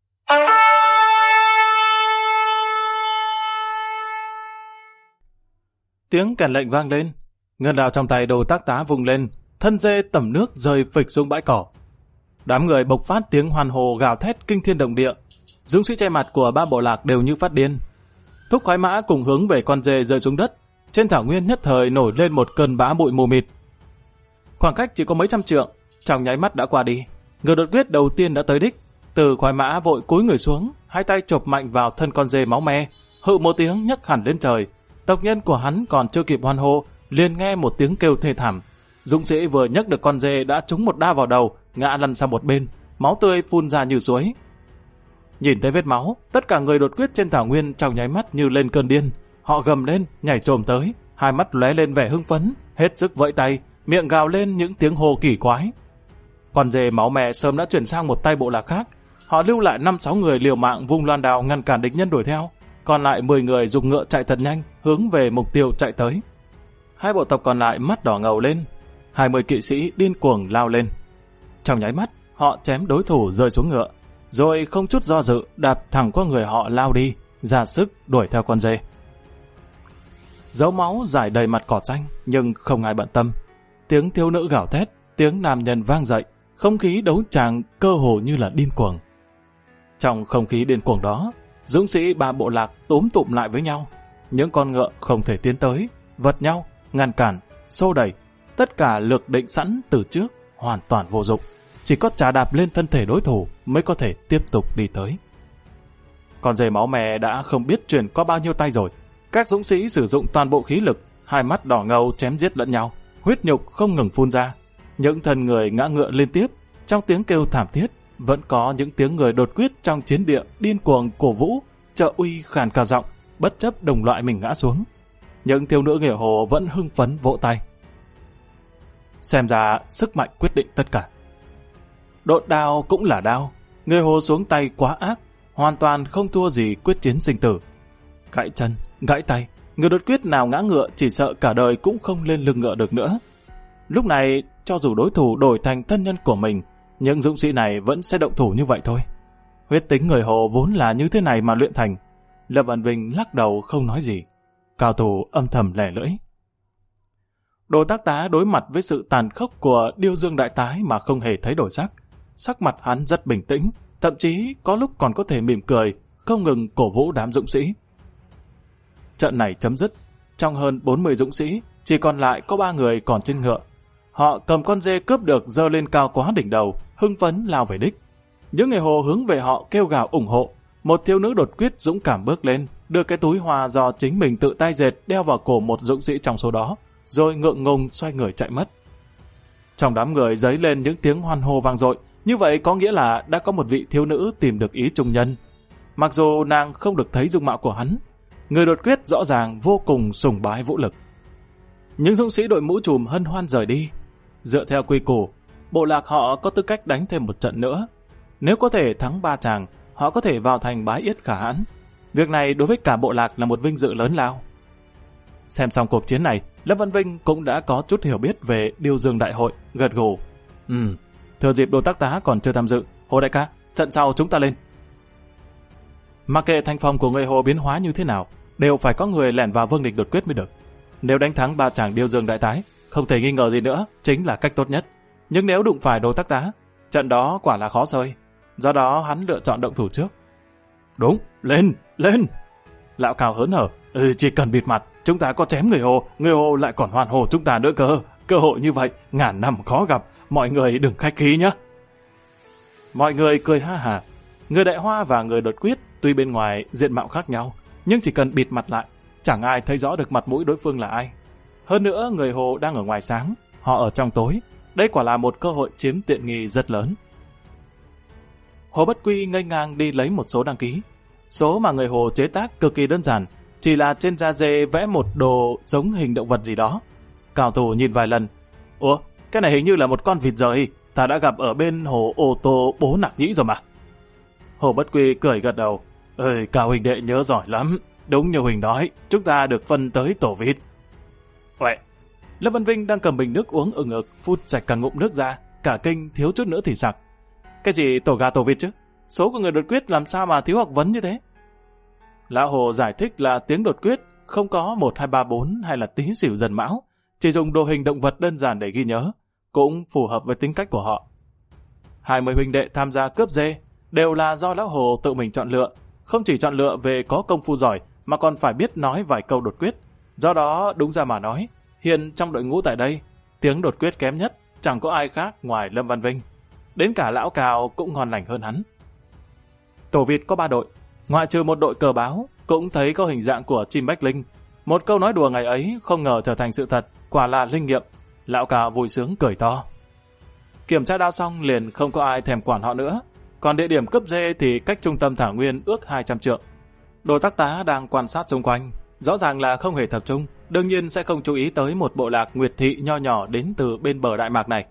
Tiếng kèn lệnh vang lên, ngân đào trong tay Đồ Tắc Tá vùng lên, thân dê tẩm nước rơi phịch xuống bãi cỏ. Đám người bộc phát tiếng hoan hô gào thét kinh thiên động địa. Dũng sĩ che mặt của 3 bộ lạc đều như phát điên. Thúc khoái mã cùng hướng về con dê rơi xuống đất. Trên thảo nguyên nhất thời nổi lên một cơn bão bụi mù mịt. Khoảng cách chỉ có mấy trăm trượng, trong nháy mắt đã qua đi. Người đột quyết đầu tiên đã tới đích. Từ khoái mã vội cúi người xuống, hai tay chộp mạnh vào thân con dê máu me, hự một tiếng nhấc hẳn lên trời. Tộc nhân của hắn còn chưa kịp hoan hô, liền nghe một tiếng kêu thê thảm. Dũng sĩ vừa nhấc được con dê đã trúng một đao vào đầu, ngã lăn sang một bên, máu tươi phun ra như suối. Nhìn thấy vết máu, tất cả người đột quyết trên thảo nguyên trong nháy mắt như lên cơn điên. Họ gầm lên, nhảy chồm tới, hai mắt lóe lên vẻ hưng phấn, hết sức vẫy tay, miệng gào lên những tiếng hô kỳ quái. Con dê máu me sớm đã chuyển sang một tay bộ lạc khác. Họ lưu lại 5-6 người liều mạng vung loan đao ngăn cản địch nhân đuổi theo, còn lại 10 người dùng ngựa chạy thật nhanh, hướng về mục tiêu chạy tới. Hai bộ tộc còn lại mắt đỏ ngầu lên, 20 kỵ sĩ điên cuồng lao lên. Trong nháy mắt, họ chém đối thủ rơi xuống ngựa. rồi không chút do dự đạp thẳng qua người họ lao đi, ra sức đuổi theo con dê. Dấu máu rải đầy mặt cỏ xanh, nhưng không ai bận tâm. Tiếng thiếu nữ gào thét, tiếng nam nhân vang dậy, không khí đấu tràng cơ hồ như là điên cuồng. Trong không khí điên cuồng đó, dũng sĩ ba bộ lạc túm tụm lại với nhau. Những con ngựa không thể tiến tới, vật nhau, ngăn cản, xô đẩy. Tất cả lực định sẵn từ trước hoàn toàn vô dụng. Chỉ có chà đạp lên thân thể đối thủ mới có thể tiếp tục đi tới. Con dê máu mè đã không biết truyền qua bao nhiêu tay rồi. Các dũng sĩ sử dụng toàn bộ khí lực, hai mắt đỏ ngầu chém giết lẫn nhau, huyết nhục không ngừng phun ra. Những thân người ngã ngựa liên tiếp, trong tiếng kêu thảm thiết, vẫn có những tiếng người đột quyết trong chiến địa điên cuồng cổ vũ, trợ uy khàn cả giọng, bất chấp đồng loại mình ngã xuống. Những thiếu nữ nghỉa hồ vẫn hưng phấn vỗ tay. Xem ra sức mạnh quyết định tất cả. Độn đao cũng là đao, người hồ xuống tay quá ác, hoàn toàn không thua gì quyết chiến sinh tử. Gãy chân, gãy tay, người đột quyết nào ngã ngựa chỉ sợ cả đời cũng không lên lưng ngựa được nữa. Lúc này, cho dù đối thủ đổi thành thân nhân của mình, những dũng sĩ này vẫn sẽ động thủ như vậy thôi. Huyết tính người Hồ vốn là như thế này mà luyện thành. Lâm Văn Vinh lắc đầu không nói gì. Cao thủ âm thầm lẻ lưỡi. Đồ Tác Tá đối mặt với sự tàn khốc của Điêu Dương Đại Tái mà không hề thấy đổi sắc. Sắc mặt hắn rất bình tĩnh, thậm chí có lúc còn có thể mỉm cười, không ngừng cổ vũ đám dũng sĩ. Trận này chấm dứt, trong hơn 40 dũng sĩ, chỉ còn lại có 3 người còn trên ngựa. Họ cầm con dê cướp được giơ lên cao quá đỉnh đầu, hưng phấn lao về đích. Những người Hồ hướng về họ kêu gào ủng hộ. Một thiếu nữ đột quyết dũng cảm bước lên, đưa cái túi hoa do chính mình tự tay dệt đeo vào cổ một dũng sĩ trong số đó, rồi ngượng ngùng xoay người chạy mất. Trong đám người dấy lên những tiếng hoan hô vang dội, như vậy có nghĩa là đã có một vị thiếu nữ tìm được ý trung nhân. Mặc dù nàng không được thấy dung mạo của hắn, người đột quyết rõ ràng vô cùng sùng bái vũ lực. Những dũng sĩ đội mũ trùm hân hoan rời đi. Dựa theo quy củ, bộ lạc họ có tư cách đánh thêm một trận nữa. Nếu có thể thắng 3 chàng, họ có thể vào thành bái yết khả hãn. Việc này đối với cả bộ lạc là một vinh dự lớn lao. Xem xong cuộc chiến này, Lâm Văn Vinh cũng đã có chút hiểu biết về Điêu Dương Đại hội, gật gù. Thừa dịp Đồ Tác Tá còn chưa tham dự, Hồ đại ca, trận sau chúng ta lên. Mặc kệ thành phong của người Hồ biến hóa như thế nào, đều phải có người lẻn vào vương địch đột quyết mới được. Nếu đánh thắng 3 chàng Điêu Dương Đại Tái, không thể nghi ngờ gì nữa, chính là cách tốt nhất. Nhưng nếu đụng phải Đồ Tác Tá, trận đó quả là khó xơi. Do đó hắn lựa chọn động thủ trước. Đúng, lên, lên. Lão Cao hớn hở, chỉ cần bịt mặt, chúng ta có chém người Hồ lại còn hoàn hồ chúng ta nữa cơ. Cơ hội như vậy, ngàn năm khó gặp, mọi người đừng khách khí nhé. Mọi người cười ha hả. Người Đại Hoa và người đột quyết tuy bên ngoài diện mạo khác nhau, nhưng chỉ cần bịt mặt lại, chẳng ai thấy rõ được mặt mũi đối phương là ai. Hơn nữa, người Hồ đang ở ngoài sáng, họ ở trong tối. Đây quả là một cơ hội chiếm tiện nghi rất lớn. Hồ Bất Quy ngây ngang đi lấy một số đăng ký. Số mà người Hồ chế tác cực kỳ đơn giản, chỉ là trên da dê vẽ một đồ giống hình động vật gì đó. Cao thủ nhìn vài lần. Ủa, cái này hình như là một con vịt rời, ta đã gặp ở bên hồ ô tô Bố Nặc Nhĩ rồi mà. Hồ Bất Quy cười gật đầu. Cao huynh đệ nhớ giỏi lắm. Đúng như huynh nói, chúng ta được phân tới tổ vịt. Uệ, Lâm Văn Vinh đang cầm bình nước uống ừng ực, phút sạch cả ngụm nước ra, cả kinh thiếu chút nữa thì sặc. Cái gì tổ gà tổ vịt chứ? Số của người đột quyết làm sao mà thiếu học vấn như thế? Lão Hồ giải thích là tiếng đột quyết không có 1, 2, 3, 4 hay là Tý Sửu Dần Mão, chỉ dùng đồ hình động vật đơn giản để ghi nhớ, cũng phù hợp với tính cách của họ. 20 huynh đệ tham gia cướp dê đều là do Lão Hồ tự mình chọn lựa, không chỉ chọn lựa về có công phu giỏi mà còn phải biết nói vài câu đột quyết. Do đó đúng ra mà nói, hiện trong đội ngũ tại đây, tiếng đột quyết kém nhất chẳng có ai khác ngoài Lâm Văn Vinh. Đến cả Lão Cào cũng ngon lành hơn hắn. Tổ vịt có 3 đội, ngoại trừ một đội cờ báo, cũng thấy có hình dạng của chim bách linh. Một câu nói đùa ngày ấy không ngờ trở thành sự thật, quả là linh nghiệm. Lão Cào vui sướng cười to. Kiểm tra đao xong liền không có ai thèm quản họ nữa. Còn địa điểm cướp dê thì cách trung tâm Thảo Nguyên ước 200 trượng. Đồ Tác Tá đang quan sát xung quanh, rõ ràng là không hề tập trung, đương nhiên sẽ không chú ý tới một bộ lạc Nguyệt Thị nho nhỏ đến từ bên bờ Đại Mạc này.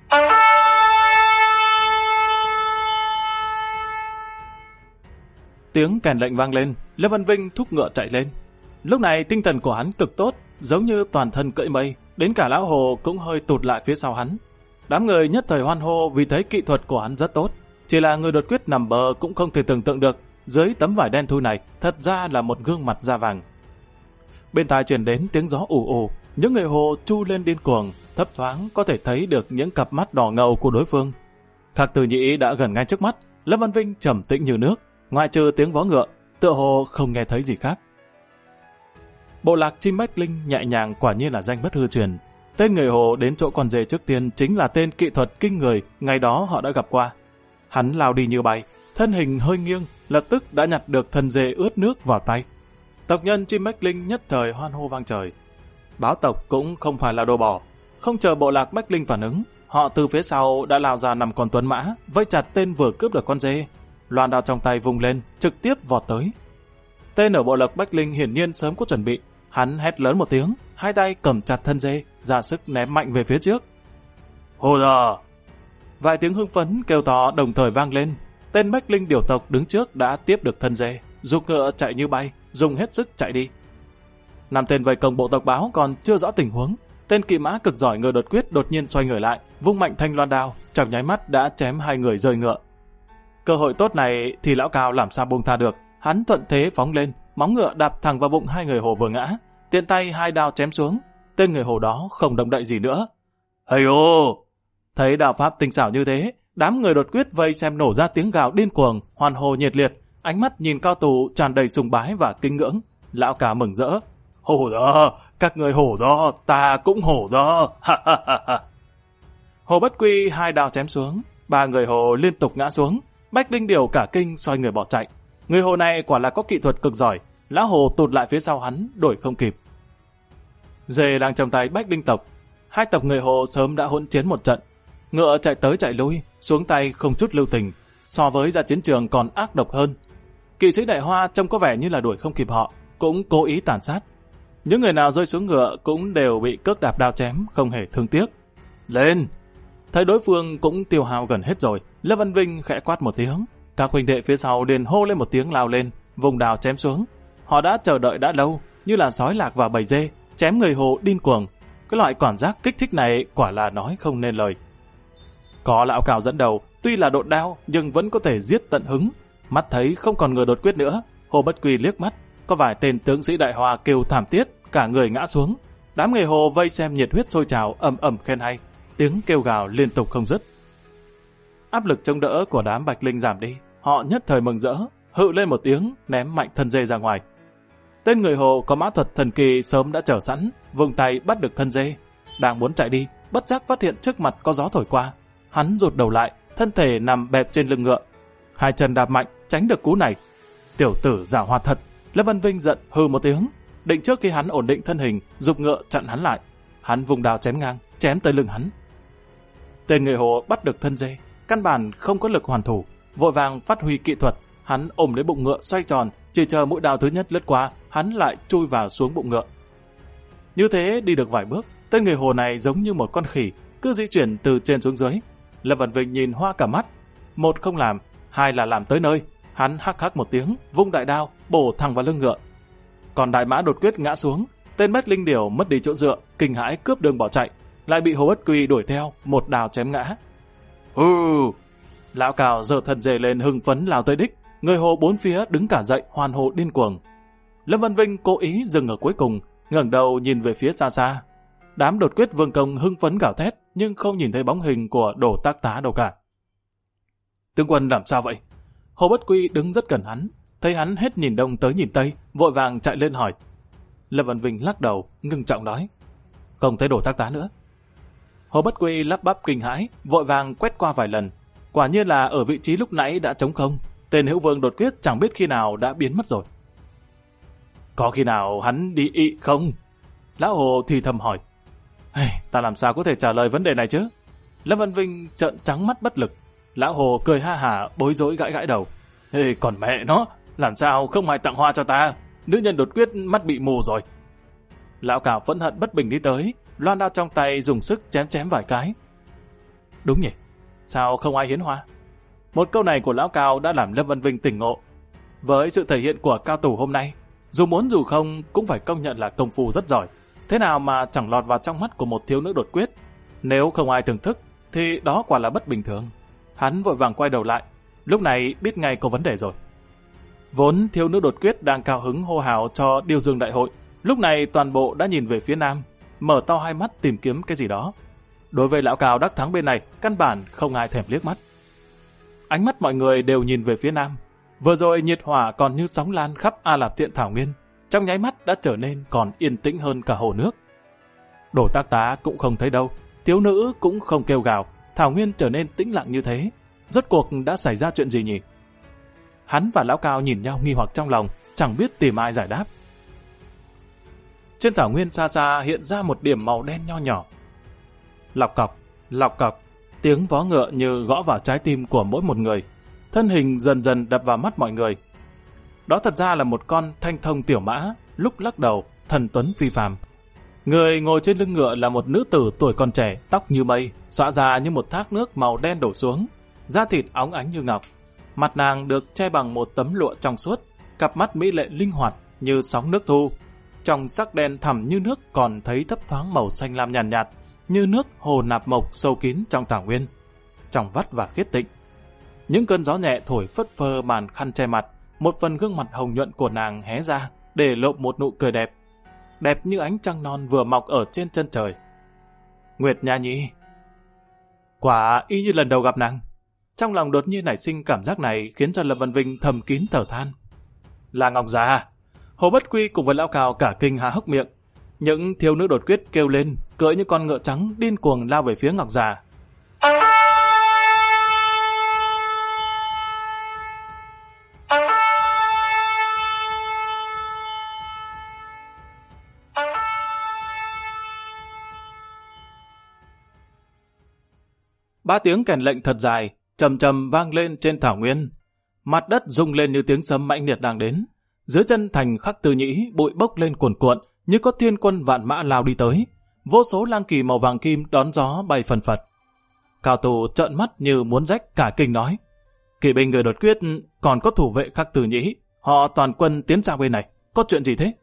Tiếng kèn lệnh vang lên, Lâm Văn Vinh thúc ngựa chạy lên. Lúc này tinh thần của hắn cực tốt, giống như toàn thân cưỡi mây, đến cả Lão Hồ cũng hơi tụt lại phía sau hắn. Đám người nhất thời hoan hô vì thấy kỹ thuật của hắn rất tốt. Chỉ là người đột quyết nằm bờ cũng không thể tưởng tượng được, dưới tấm vải đen thui này thật ra là một gương mặt da vàng. Bên tai truyền đến tiếng gió ù ù, những người hồ chu lên điên cuồng, thấp thoáng có thể thấy được những cặp mắt đỏ ngầu của đối phương. Khắc Từ Nhĩ đã gần ngay trước mắt, Lâm Văn Vinh trầm tĩnh như nước, ngoại trừ tiếng vó ngựa, tựa hồ không nghe thấy gì khác. Bộ lạc chim Bách Linh nhẹ nhàng quả nhiên là danh bất hư truyền. Tên người hồ đến chỗ con dê trước tiên chính là tên kỹ thuật kinh người ngày đó họ đã gặp qua. Hắn lao đi như bay, thân hình hơi nghiêng, lập tức đã nhặt được thân dê ướt nước vào tay. Tộc nhân chim Bách Linh nhất thời hoan hô vang trời. Báo tộc cũng không phải là đồ bỏ, không chờ bộ lạc Bách Linh phản ứng, họ từ phía sau đã lao ra 5 con tuấn mã, vây chặt tên vừa cướp được con dê. Loan đao trong tay vùng lên, trực tiếp vọt tới. Tên ở bộ lạc Bách Linh hiển nhiên sớm có chuẩn bị, hắn hét lớn một tiếng, hai tay cầm chặt thân dê, ra sức ném mạnh về phía trước. Hô giờ! Vài tiếng hưng phấn kêu to đồng thời vang lên. Tên Bách Linh điều tộc đứng trước đã tiếp được thân dê, giục ngựa chạy như bay, dùng hết sức chạy đi. 5 tên vây công bộ tộc báo còn chưa rõ tình huống. Tên kỵ mã cực giỏi người đột quyết đột nhiên xoay người lại, vung mạnh thanh loan đao, trong nháy mắt đã chém 2 người rơi ngựa. Cơ hội tốt này thì lão Cao làm sao buông tha được, hắn thuận thế phóng lên, móng ngựa đạp thẳng vào bụng 2 người hồ vừa ngã, tiện tay 2 đao chém xuống. Tên người hồ đó không động đậy gì nữa. Hây ô! Thấy đao pháp tinh xảo như thế, đám người đột quyết vây xem nổ ra tiếng gào điên cuồng, hoan hô nhiệt liệt, ánh mắt nhìn cao thủ tràn đầy sùng bái và kinh ngưỡng. Lão Cao mừng rỡ. Hổ đó, các người hổ đó, ta cũng hổ đó. Hồ Bất Quy 2 đao chém xuống, 3 người hồ liên tục ngã xuống. Bách Linh Điều cả kinh xoay người bỏ chạy. Người hồ này quả là có kỹ thuật cực giỏi, lão hồ tụt lại phía sau hắn, đuổi không kịp. Dê đang trong tay Bách Linh tộc, 2 tộc người hồ sớm đã hỗn chiến một trận. Ngựa chạy tới chạy lui, xuống tay không chút lưu tình, so với ra chiến trường còn ác độc hơn. Kỵ sĩ Đại Hoa trông có vẻ như là đuổi không kịp họ, cũng cố ý tàn sát. Những người nào rơi xuống ngựa cũng đều bị cước đạp đao chém, không hề thương tiếc. Lên! Thấy đối phương cũng tiêu hao gần hết rồi, Lâm Văn Vinh khẽ quát một tiếng. Các huynh đệ phía sau liền hô lên một tiếng lao lên, vùng đao chém xuống. Họ đã chờ đợi đã lâu, như là sói lạc vào bầy dê, chém người hồ điên cuồng. Cái loại cảm giác kích thích này quả là nói không nên lời. Có lão Cào dẫn đầu, tuy là độn đao nhưng vẫn có thể giết tận hứng. Mắt thấy không còn người đột quyết nữa, Hồ Bất Quy liếc mắt, có vài tên tướng sĩ Đại Hoa kêu thảm thiết, cả người ngã xuống. Đám người hồ vây xem nhiệt huyết sôi trào, ầm ầm khen hay, tiếng kêu gào liên tục không dứt. Áp lực chống đỡ của đám Bạch Linh giảm đi, họ nhất thời mừng rỡ, hự lên một tiếng, ném mạnh thân dê ra ngoài. Tên người hồ có mã thuật thần kỳ sớm đã chờ sẵn, vùng tay bắt được thân dê, đang muốn chạy đi, bất giác phát hiện trước mặt có gió thổi qua. Hắn rụt đầu lại, thân thể nằm bẹp trên lưng ngựa, 2 chân đạp mạnh tránh được cú này. Tiểu tử giảo hoạt thật. Lâm Văn Vinh giận hừ một tiếng, định trước khi hắn ổn định thân hình, giục ngựa chặn hắn lại. Hắn vùng đao chém ngang, chém tới lưng hắn. Tên người hồ bắt được thân dê, căn bản không có lực hoàn thủ, vội vàng phát huy kỹ thuật, hắn ôm lấy bụng ngựa xoay tròn, chỉ chờ mũi đao thứ nhất lướt qua, hắn lại chui vào xuống bụng ngựa. Như thế đi được vài bước, tên người hồ này giống như một con khỉ, cứ di chuyển từ trên xuống dưới. Lâm Văn Vinh nhìn hoa cả mắt, một không làm, 2 là làm tới nơi. Hắn hắc hắc một tiếng, vung đại đao, bổ thẳng vào lưng ngựa. Còn đại mã đột quyết ngã xuống, tên Bách Linh Điều mất đi chỗ dựa, kinh hãi cướp đường bỏ chạy, lại bị Hồ Bất Quy đuổi theo, một đao chém ngã. Hừ! Lão Cào giơ thân dê lên hưng phấn lao tới đích, người hồ bốn phía đứng cả dậy, hoan hô điên cuồng. Lâm Văn Vinh cố ý dừng ở cuối cùng, ngẩng đầu nhìn về phía xa xa. Đám đột quyết vương công hưng phấn gào thét, nhưng không nhìn thấy bóng hình của Đồ Tác Tá đâu cả. Tướng quân làm sao vậy? Hồ Bất Quy đứng rất gần hắn, thấy hắn hết nhìn đông tới nhìn tây, vội vàng chạy lên hỏi. Lâm Văn Vinh lắc đầu, ngưng trọng nói, không thấy Đồ Tác Tá nữa. Hồ Bất Quy lắp bắp kinh hãi, vội vàng quét qua vài lần, quả nhiên là ở vị trí lúc nãy đã trống không, tên hữu vương đột quyết chẳng biết khi nào đã biến mất rồi. Có khi nào hắn đi ị không? Lão Hồ thì thầm hỏi. Ta làm sao có thể trả lời vấn đề này chứ? Lâm Văn Vinh trợn trắng mắt bất lực. Lão Hồ cười ha hả, bối rối gãi gãi đầu. Còn mẹ nó, làm sao không ai tặng hoa cho ta? Nữ nhân đột quyết mắt bị mù rồi. Lão Cào phẫn hận bất bình đi tới, loan đao trong tay dùng sức chém vài cái. Đúng nhỉ, sao không ai hiến hoa? Một câu này của Lão Cào đã làm Lâm Văn Vinh tỉnh ngộ. Với sự thể hiện của cao thủ hôm nay, dù muốn dù không cũng phải công nhận là công phu rất giỏi. Thế nào mà chẳng lọt vào trong mắt của một thiếu nữ đột quyết? Nếu không ai thưởng thức, thì đó quả là bất bình thường. Hắn vội vàng quay đầu lại, lúc này biết ngay có vấn đề rồi. Vốn thiếu nữ đột quyết đang cao hứng hô hào cho điêu dương đại hội, lúc này toàn bộ đã nhìn về phía nam, mở to hai mắt tìm kiếm cái gì đó. Đối với lão Cao đắc thắng bên này, căn bản không ai thèm liếc mắt. Ánh mắt mọi người đều nhìn về phía nam. Vừa rồi nhiệt hỏa còn như sóng lan khắp A Lạp Tiện thảo nguyên, trong nháy mắt đã trở nên còn yên tĩnh hơn cả hồ nước. Đổ Tác Tá cũng không thấy đâu, thiếu nữ cũng không kêu gào, thảo nguyên trở nên tĩnh lặng như thế. Rốt cuộc đã xảy ra chuyện gì nhỉ? Hắn và lão Cao nhìn nhau nghi hoặc trong lòng, chẳng biết tìm ai giải đáp. Trên thảo nguyên xa xa hiện ra một điểm màu đen nho nhỏ. Lọc cọc, tiếng vó ngựa như gõ vào trái tim của mỗi một người. Thân hình dần dần đập vào mắt mọi người. Đó thật ra là một con thanh thông tiểu mã, lúc lắc đầu, thần tuấn phi phàm. Người ngồi trên lưng ngựa là một nữ tử tuổi còn trẻ, tóc như mây, xõa ra như một thác nước màu đen đổ xuống, da thịt óng ánh như ngọc. Mặt nàng được che bằng một tấm lụa trong suốt, cặp mắt mỹ lệ linh hoạt như sóng nước thu. Trong sắc đen thẳm như nước còn thấy thấp thoáng màu xanh lam nhàn nhạt, như nước hồ nạp mộc sâu kín trong thảo nguyên, trong vắt và khiết tịnh. Những cơn gió nhẹ thổi phất phơ màn khăn che mặt, một phần gương mặt hồng nhuận của nàng hé ra, để lộ một nụ cười đẹp, đẹp như ánh trăng non vừa mọc ở trên chân trời. Nguyệt Nha Nhi, quả y như lần đầu gặp nàng. Trong lòng đột nhiên nảy sinh cảm giác này khiến cho Lâm Vân Vinh thầm kín thở than. Là Ngọc già. Hồ Bất Quy cùng với lão Cao cả kinh há hốc miệng. Những thiếu nữ đột quyết kêu lên, cưỡi những con ngựa trắng điên cuồng lao về phía Ngọc già. Ba tiếng kèn lệnh thật dài, trầm trầm vang lên trên thảo nguyên. Mặt đất rung lên như tiếng sấm mãnh liệt đang đến. Dưới chân thành Khắc Tư Nhĩ bụi bốc lên cuồn cuộn như có thiên quân vạn mã lao đi tới. Vô số lang kỳ màu vàng kim đón gió bay phần phật. Cao thủ trợn mắt như muốn rách cả kinh nói: kỵ binh người đột quyết còn có thủ vệ Khắc Tư Nhĩ, họ toàn quân tiến sang bên này, có chuyện gì thế?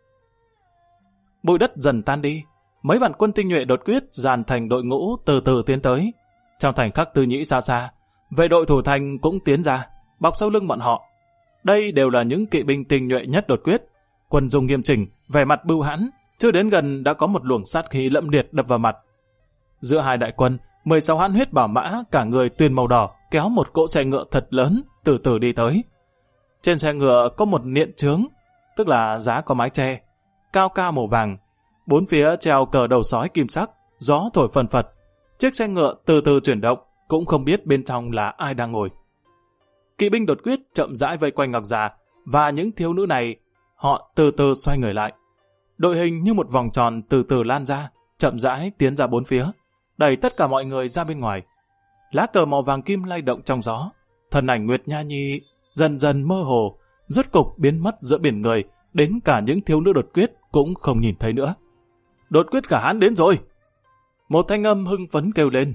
Bụi đất dần tan đi, mấy vạn quân tinh nhuệ đột quyết dàn thành đội ngũ từ từ tiến tới. Trong thành Khắc Tư Nhĩ xa xa, vệ đội thủ thành cũng tiến ra, bọc sau lưng bọn họ. Đây đều là những kỵ binh tinh nhuệ nhất đột quyết, quân dung nghiêm chỉnh, vẻ mặt bưu hãn, chưa đến gần đã có một luồng sát khí lẫm liệt đập vào mặt. Giữa hai đại quân, 16 hãn huyết bảo mã cả người tuyền màu đỏ kéo một cỗ xe ngựa thật lớn từ từ đi tới. Trên xe ngựa có một niện trướng, tức là giá có mái che, cao cao màu vàng, bốn phía treo cờ đầu sói kim sắc, gió thổi phần phật. Chiếc xe ngựa từ từ chuyển động, cũng không biết bên trong là ai đang ngồi. Kỵ binh đột quyết chậm rãi vây quanh Ngọc già, và những thiếu nữ này, họ từ từ xoay người lại. Đội hình như một vòng tròn từ từ lan ra, chậm rãi tiến ra bốn phía, đẩy tất cả mọi người ra bên ngoài. Lá cờ màu vàng kim lay động trong gió, thân ảnh Nguyệt Nha Nhi dần dần mơ hồ, rốt cục biến mất giữa biển người, đến cả những thiếu nữ đột quyết cũng không nhìn thấy nữa. Đột quyết cả hãn đến rồi! Một thanh âm hưng phấn kêu lên.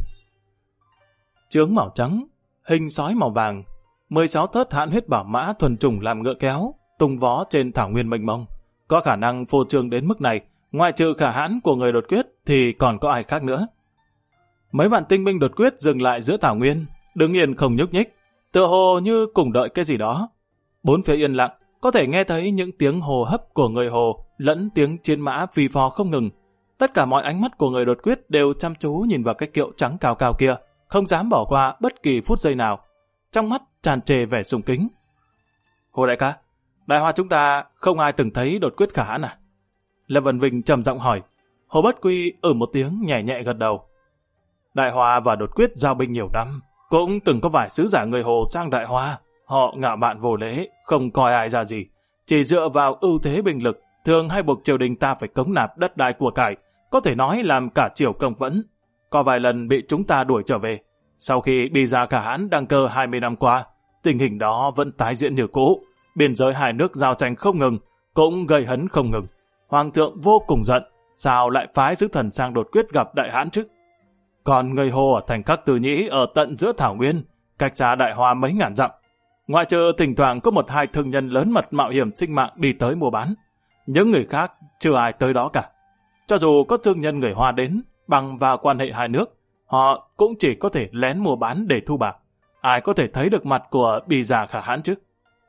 Chướng màu trắng, hình sói màu vàng, 16 thớt hãn huyết bảo mã thuần chủng làm ngựa kéo, tung vó trên thảo nguyên mênh mông. Có khả năng phô trương đến mức này, ngoại trừ khả hãn của người đột quyết thì còn có ai khác nữa. Mấy vạn tinh binh đột quyết dừng lại giữa thảo nguyên, đứng yên không nhúc nhích, tựa hồ như cùng đợi cái gì đó. Bốn phía yên lặng, có thể nghe thấy những tiếng hô hấp của người hồ lẫn tiếng chiến mã phi phò không ngừng. Tất cả mọi ánh mắt của người đột quyết đều chăm chú nhìn vào cái kiệu trắng cao cao kia, không dám bỏ qua bất kỳ phút giây nào. Trong mắt tràn trề vẻ sùng kính. Hồ đại ca, đại hoa chúng ta không ai từng thấy đột quyết khả hãn à? Lâm Vân Vinh trầm giọng hỏi. Hồ Bất Quy một tiếng nhẹ nhẹ gật đầu. Đại hoa và đột quyết giao binh nhiều năm, cũng từng có vài sứ giả người hồ sang đại hoa. Họ ngạo mạn vô lễ, không coi ai ra gì, chỉ dựa vào ưu thế binh lực, thường hay buộc triều đình ta phải cống nạp đất đai của cải, có thể nói làm cả triều công vẫn. Có vài lần bị chúng ta đuổi trở về. Sau khi bị ra cả hãn đăng cơ 20 năm qua, tình hình đó vẫn tái diễn như cũ. Biên giới hai nước giao tranh không ngừng, cũng gây hấn không ngừng. Hoàng thượng vô cùng giận, sao lại phái sứ thần sang đột quyết gặp đại hãn chứ? Còn người hồ ở thành Khắc Tư Nhĩ ở tận giữa thảo nguyên, cách xa đại hoa mấy ngàn dặm. Ngoại trừ thỉnh thoảng có một hai thương nhân lớn mật mạo hiểm sinh mạng đi tới mua bán. Những người khác chưa ai tới đó cả. Cho dù có thương nhân người Hoa đến, bằng vào quan hệ hai nước, họ cũng chỉ có thể lén mua bán để thu bạc. ai có thể thấy được mặt của bì già Khả Hãn chứ?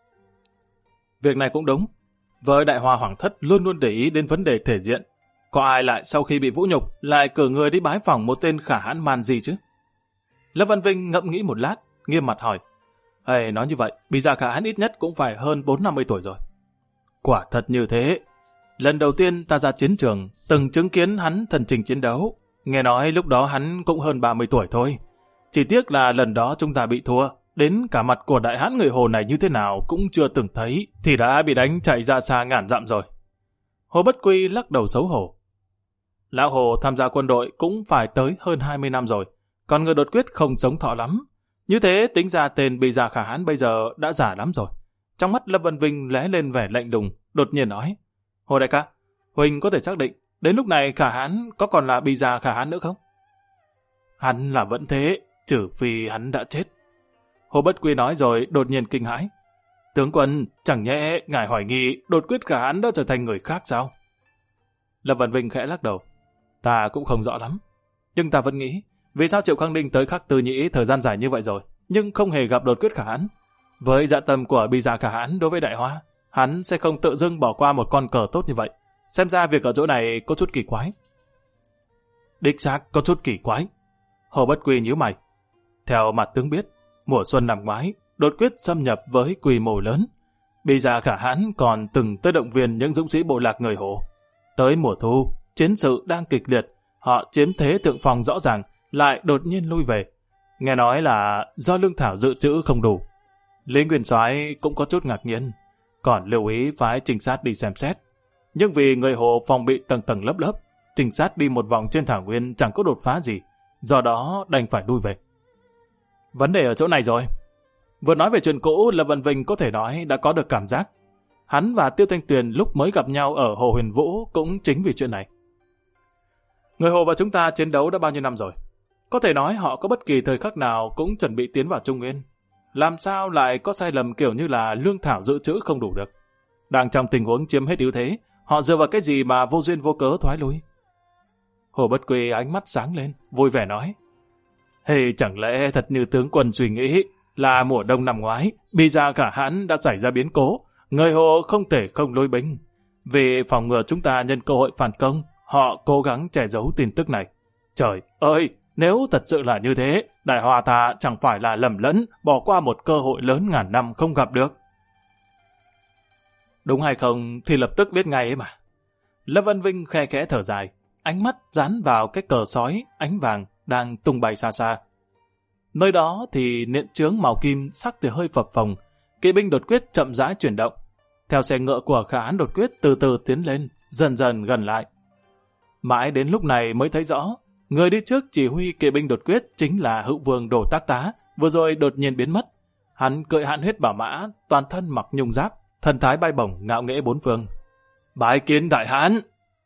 Việc này cũng đúng. Với Đại Hoa Hoàng thất luôn luôn để ý đến vấn đề thể diện. Có ai lại sau khi bị vũ nhục lại cử người đi bái phỏng một tên Khả Hãn man gì chứ? Lâm Văn Vinh ngẫm nghĩ một lát, nghiêm mặt hỏi. Nói như vậy, bì già Khả Hãn ít nhất cũng phải hơn 4-50 tuổi rồi. Quả thật như thế. Lần đầu tiên ta ra chiến trường, từng chứng kiến hắn thần trình chiến đấu. Nghe nói lúc đó hắn cũng hơn 30 tuổi thôi. Chỉ tiếc là lần đó chúng ta bị thua. Đến cả mặt của đại hãn người Hồ này như thế nào cũng chưa từng thấy, thì đã bị đánh chạy ra xa ngàn dặm rồi. Hồ Bất Quy lắc đầu xấu hổ. Lão Hồ tham gia quân đội cũng phải tới hơn 20 năm rồi, còn người đột quyết không sống thọ lắm. Như thế tính ra tên bì già Khả Hãn bây giờ đã già lắm rồi. Trong mắt Lâm Vân Vinh lóe lên vẻ lạnh lùng, đột nhiên nói. Hồ đại ca, Huỳnh có thể xác định, đến lúc này Khả Hãn có còn là bì già Khả Hãn nữa không? Hắn là vẫn thế, trừ phi hắn đã chết. Hồ Bất Quy nói rồi đột nhiên kinh hãi. Tướng quân, chẳng nhẽ ngài hoài nghi đột quyết Khả Hãn đã trở thành người khác sao? Lâm Văn Vinh khẽ lắc đầu. Ta cũng không rõ lắm. Nhưng ta vẫn nghĩ, vì sao Triệu Khang Ninh tới Khắc Tư Nhĩ thời gian dài như vậy rồi, nhưng không hề gặp đột quyết Khả Hãn? Với dạ tâm của bì già Khả Hãn đối với Đại Hoa, hắn sẽ không tự dưng bỏ qua một con cờ tốt như vậy. Xem ra việc ở chỗ này có chút kỳ quái. Đích xác có chút kỳ quái. Hồ Bất Quy nhíu mày. Theo mặt tướng biết, mùa xuân năm ngoái, đột quyết xâm nhập với quy mô lớn. Bì già Khả Hãn còn từng tới động viên những dũng sĩ bộ lạc người Hồ. Tới mùa thu, chiến sự đang kịch liệt, họ chiếm thế thượng phong rõ ràng, lại đột nhiên lui về. Nghe nói là do lương thảo dự trữ không đủ. Lý Nguyên Soái cũng có chút ngạc nhiên, còn lưu ý phái trinh sát đi xem xét. Nhưng vì người Hồ phòng bị tầng tầng lớp lớp, trinh sát đi một vòng trên thảo nguyên chẳng có đột phá gì, do đó đành phải lui về. Vấn đề ở chỗ này rồi. Vừa nói về chuyện cũ, Lâm Văn Vinh có thể nói đã có được cảm giác. Hắn và Tiêu Thanh Tuyền lúc mới gặp nhau ở Hồ Huyền Vũ cũng chính vì chuyện này. Người Hồ và chúng ta chiến đấu đã bao nhiêu năm rồi. Có thể nói họ có bất kỳ thời khắc nào cũng chuẩn bị tiến vào Trung Nguyên. Làm sao lại có sai lầm kiểu như là lương thảo dự trữ không đủ được? Đang trong tình huống chiếm hết ưu thế, họ dựa vào cái gì mà vô duyên vô cớ thoái lui? Hồ Bất Quy ánh mắt sáng lên, vui vẻ nói. Chẳng lẽ thật như tướng quân suy nghĩ là mùa đông năm ngoái, bì già Khả Hãn đã xảy ra biến cố, người Hồ không thể không lui binh. Vì phòng ngừa chúng ta nhân cơ hội phản công, họ cố gắng che giấu tin tức này. Trời ơi, nếu thật sự là như thế, Đại Hoa ta chẳng phải là lầm lẫn, bỏ qua một cơ hội lớn ngàn năm không gặp được. Đúng hay không thì lập tức biết ngay ấy mà. Lâm Văn Vinh khe khẽ thở dài, ánh mắt dán vào cái cờ sói ánh vàng đang tung bay xa xa. Nơi đó thì niện chướng màu kim sắc thì hơi phập phồng, kỵ binh đột quyết chậm rãi chuyển động. Theo xe ngựa của Khả Hãn đột quyết từ từ tiến lên, dần dần gần lại. Mãi đến lúc này mới thấy rõ, người đi trước chỉ huy kỵ binh đột quyết chính là Hữu Vương Đồ Tác Tá, vừa rồi đột nhiên biến mất. Hắn cưỡi Hãn huyết bảo mã, toàn thân mặc nhung giáp, thần thái bay bổng ngạo nghễ bốn phương. Bái kiến đại hãn!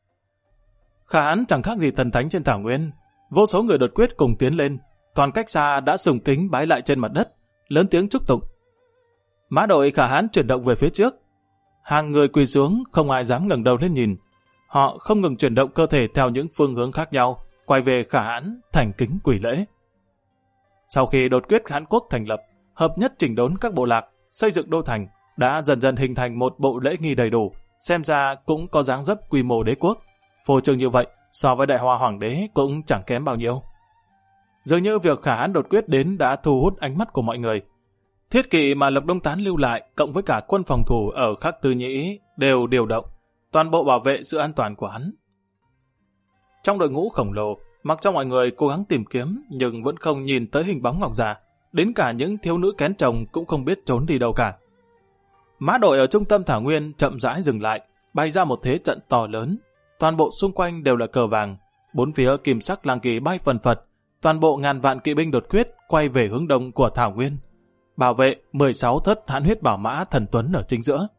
Khả Hãn chẳng khác gì thần thánh trên thảo nguyên. Vô số người đột quyết cùng tiến lên, còn cách xa đã sùng kính bái lại trên mặt đất, lớn tiếng chúc tụng. Mã đội Khả Hãn chuyển động về phía trước. Hàng người quỳ xuống, không ai dám ngẩng đầu lên nhìn. Họ không ngừng chuyển động cơ thể theo những phương hướng khác nhau, quay về Khả Hãn thành kính quỳ lễ. Sau khi đột quyết Hãn quốc thành lập, hợp nhất chỉnh đốn các bộ lạc, xây dựng đô thành, đã dần dần hình thành một bộ lễ nghi đầy đủ, xem ra cũng có dáng dấp quy mô đế quốc. Phô trương như vậy, so với Đại Hoa Hoàng đế cũng chẳng kém bao nhiêu. Dường như việc Khả Hãn đột quyết đến đã thu hút ánh mắt của mọi người. Thiết kỵ mà Lộc Đông Tán lưu lại, cộng với cả quân phòng thủ ở Khắc Tư Nhĩ đều điều động, toàn bộ bảo vệ sự an toàn của hắn. Trong đội ngũ khổng lồ, mặc cho mọi người cố gắng tìm kiếm, nhưng vẫn không nhìn tới hình bóng Ngọc Già, đến cả những thiếu nữ kén chồng cũng không biết trốn đi đâu cả. Mã đội ở trung tâm thảo nguyên chậm rãi dừng lại, bày ra một thế trận to lớn. Toàn bộ xung quanh đều là cờ vàng, bốn phía kim sắc lang kỳ bay phần phật, toàn bộ ngàn vạn kỵ binh đột quyết quay về hướng đông của thảo nguyên, bảo vệ 16 thất Hãn huyết bảo mã thần tuấn ở chính giữa.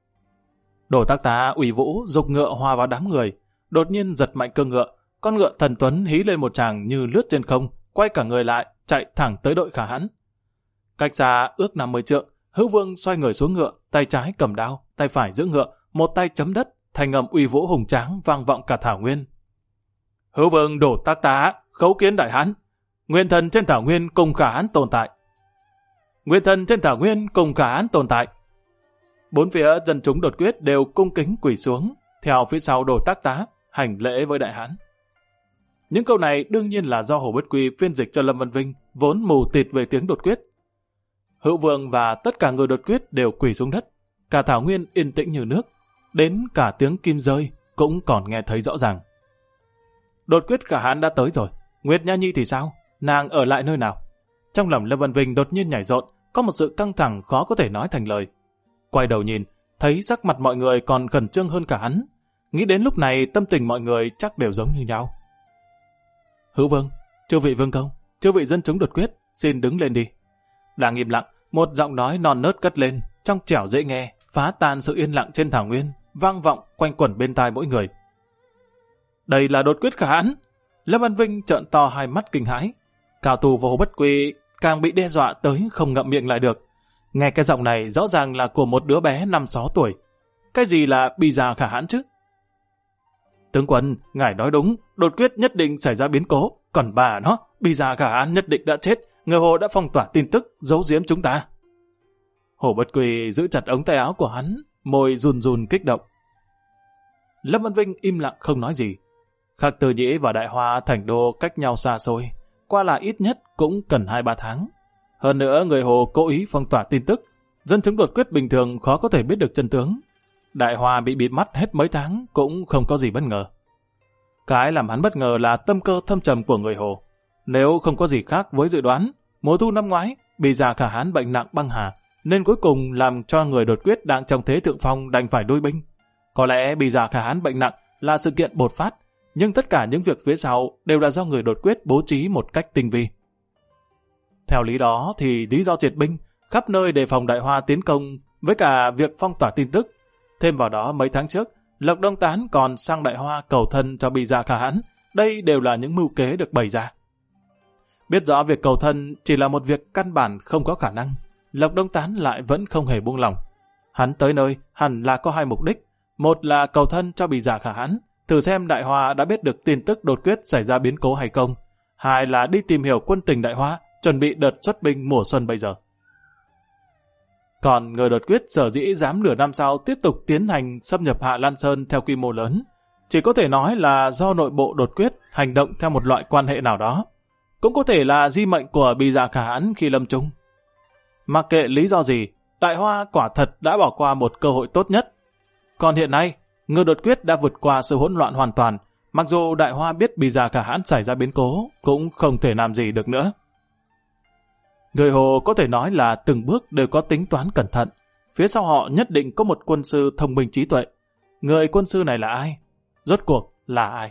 Đồ Tác Tá ủy vũ dục ngựa hòa vào đám người, đột nhiên giật mạnh cương ngựa, con ngựa thần tuấn hí lên một tràng như lướt trên không, quay cả người lại, chạy thẳng tới đội Khả Hãn. Cách xa ước 50 trượng, Hữu Vương xoay người xuống ngựa, tay trái cầm đao, tay phải giữ ngựa, một tay chấm đất, thành âm uy vũ hùng tráng vang vọng cả thảo nguyên. Hữu Vương Đồ Tác Tá khấu kiến đại hãn, nguyên thần trên thảo nguyên cùng Khả Hãn tồn tại. Nguyên thần trên thảo nguyên cùng Khả Hãn tồn tại. Bốn phía dân chúng đột quyết đều cung kính quỳ xuống, theo phía sau Đồ Tác Tá, hành lễ với Đại Hán. Những câu này đương nhiên là do Hồ Bất Quy phiên dịch cho Lâm Văn Vinh, vốn mù tịt về tiếng đột quyết. Hữu Vương và tất cả người đột quyết đều quỳ xuống đất, cả thảo nguyên yên tĩnh như nước, đến cả tiếng kim rơi cũng còn nghe thấy rõ ràng. Đột quyết Khả Hãn đã tới rồi, Nguyệt Nha Nhi thì sao? Nàng ở lại nơi nào? Trong lòng Lâm Văn Vinh đột nhiên nhảy rộn, có một sự căng thẳng khó có thể nói thành lời. Quay đầu nhìn, thấy sắc mặt mọi người còn khẩn trương hơn cả hắn. Nghĩ đến lúc này tâm tình mọi người chắc đều giống như nhau. Hữu Vương, chư vị vương công, chư vị dân chúng đột quyết, xin đứng lên đi. Đang im lặng, một giọng nói non nớt cất lên, trong trẻo dễ nghe, phá tan sự yên lặng trên thảo nguyên, vang vọng quanh quẩn bên tai mỗi người. Đây là đột quyết Khả Hãn. Lâm Văn Vinh trợn to hai mắt kinh hãi. Cao thủ và Hồ Bất Quy càng bị đe dọa tới không ngậm miệng lại được. Nghe cái giọng này rõ ràng là của một đứa bé 5-6 tuổi. Cái gì là Bì Già Khả Hãn chứ? Tướng quân, ngài nói đúng, đột quyết nhất định xảy ra biến cố. Còn bà nó, Bì Già Khả Hãn nhất định đã chết. Người Hồ đã phong tỏa tin tức, giấu giếm chúng ta. Hồ Bất Quy giữ chặt ống tay áo của hắn, môi run run kích động. Lâm Văn Vinh im lặng không nói gì. Khắc Tư Nhĩ và Đại Hoa thành đô cách nhau xa xôi, qua là ít nhất cũng cần 2-3 tháng. Hơn nữa người Hồ cố ý phong tỏa tin tức, dân chúng đột quyết bình thường khó có thể biết được chân tướng. Đại Hoa bị bịt mắt hết mấy tháng cũng không có gì bất ngờ. Cái làm hắn bất ngờ là tâm cơ thâm trầm của người Hồ. Nếu không có gì khác với dự đoán, mùa thu năm ngoái, Bì Già Khả Hãn bệnh nặng băng hà, nên cuối cùng làm cho người đột quyết đang trong thế thượng phong đành phải đuổi binh. Có lẽ Bì Già Khả Hãn bệnh nặng là sự kiện bột phát, nhưng tất cả những việc phía sau đều là do người đột quyết bố trí một cách tinh vi. Theo lý đó thì lý do triệt binh, khắp nơi đề phòng Đại Hoa tiến công với cả việc phong tỏa tin tức. Thêm vào đó mấy tháng trước, Lộc Đông Tán còn sang Đại Hoa cầu thân cho Bì Già Khả Hãn. Đây đều là những mưu kế được bày ra. Biết rõ việc cầu thân chỉ là một việc căn bản không có khả năng, Lộc Đông Tán lại vẫn không hề buông lòng. Hắn tới nơi hẳn là có hai mục đích. Một là cầu thân cho Bì Già Khả Hãn, thử xem Đại Hoa đã biết được tin tức đột quyết xảy ra biến cố hay không. Hai là đi tìm hiểu quân tình Đại Hoa, chuẩn bị đợt xuất binh mùa xuân bây giờ. Còn người đột quyết sở dĩ dám nửa năm sau tiếp tục tiến hành xâm nhập Hạ Lan Sơn theo quy mô lớn, chỉ có thể nói là do nội bộ đột quyết hành động theo một loại quan hệ nào đó. Cũng có thể là di mệnh của Bì Già Khả Hãn khi lâm chung. Mặc kệ lý do gì, Đại Hoa quả thật đã bỏ qua một cơ hội tốt nhất. Còn hiện nay, người đột quyết đã vượt qua sự hỗn loạn hoàn toàn, mặc dù Đại Hoa biết Bì Già Khả Hãn xảy ra biến cố, cũng không thể làm gì được nữa. Người Hồ có thể nói là từng bước đều có tính toán cẩn thận, phía sau họ nhất định có một quân sư thông minh trí tuệ. Người quân sư này là ai? Rốt cuộc là ai?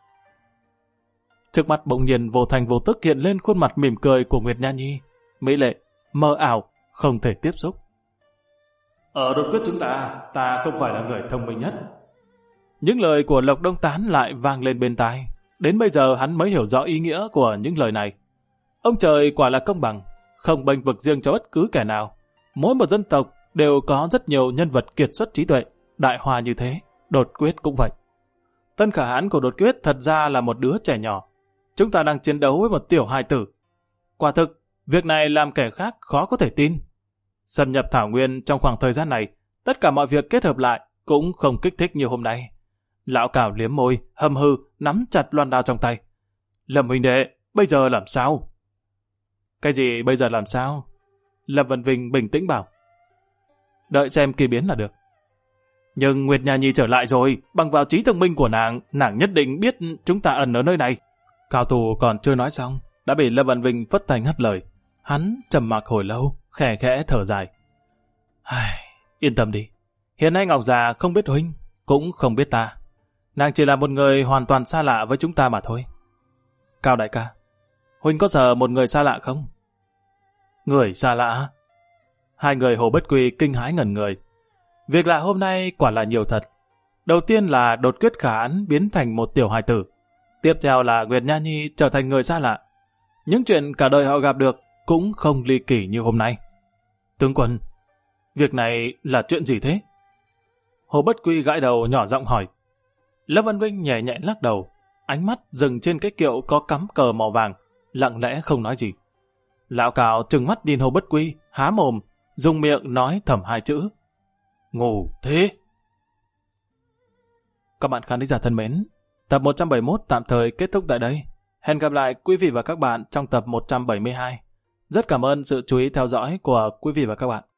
Trước mặt bỗng nhiên vô thành vô tức hiện lên khuôn mặt mỉm cười của Nguyệt Nha Nhi, mỹ lệ, mơ ảo, không thể tiếp xúc. Ở đột quyết chúng ta không phải là người thông minh nhất. Những lời của Lộc Đông Tán lại vang lên bên tai. Đến bây giờ hắn mới hiểu rõ ý nghĩa của những lời này. Ông trời quả là công bằng, không bênh vực riêng cho bất cứ kẻ nào. Mỗi một dân tộc đều có rất nhiều nhân vật kiệt xuất trí tuệ. Đại Hoa như thế, đột quyết cũng vậy. Tân Khả Hãn của đột quyết thật ra là một đứa trẻ nhỏ. Chúng ta đang chiến đấu với một tiểu hài tử. Quả thực, việc này làm kẻ khác khó có thể tin. Xâm nhập Thảo Nguyên trong khoảng thời gian này, tất cả mọi việc kết hợp lại cũng không kích thích như hôm nay. Lão Cảo liếm môi, hầm hư, nắm chặt loan đao trong tay. Lâm huynh đệ, bây giờ làm sao? Cái gì bây giờ làm sao? Lâm Văn Vinh bình tĩnh bảo. Đợi xem kỳ biến là được. Nhưng Nguyệt Nha Nhi trở lại rồi, bằng vào trí thông minh của nàng nhất định biết chúng ta ẩn ở nơi này. Cao thủ còn chưa nói xong, đã bị Lâm Văn Vinh phất tay ngắt lời. Hắn trầm mặc hồi lâu, khẽ khẽ thở dài. Yên tâm đi, hiện nay Ngọc già không biết huynh, cũng không biết ta. Nàng chỉ là một người hoàn toàn xa lạ với chúng ta mà thôi. Cao đại ca, huynh có sợ một người xa lạ không? Người xa lạ? Hai người Hồ Bất Quy kinh hãi ngẩn người. Việc lạ hôm nay quả là nhiều thật. Đầu tiên là đột quyết Khả Hãn biến thành một tiểu hài tử. Tiếp theo là Nguyệt Nha Nhi trở thành người xa lạ. Những chuyện cả đời họ gặp được cũng không ly kỳ như hôm nay. Tướng quân, việc này là chuyện gì thế? Hồ Bất Quy gãi đầu nhỏ giọng hỏi. Lâm Văn Vinh nhẹ nhẹ lắc đầu, ánh mắt dừng trên cái kiệu có cắm cờ màu vàng, lặng lẽ không nói gì. Lão Cào trừng mắt nhìn Hồ Bất Quy, há mồm, dùng miệng nói thầm 2 chữ. Ngủ thế. Các bạn khán thính giả thân mến, tập 171 tạm thời kết thúc tại đây. Hẹn gặp lại quý vị và các bạn trong tập 172. Rất cảm ơn sự chú ý theo dõi của quý vị và các bạn.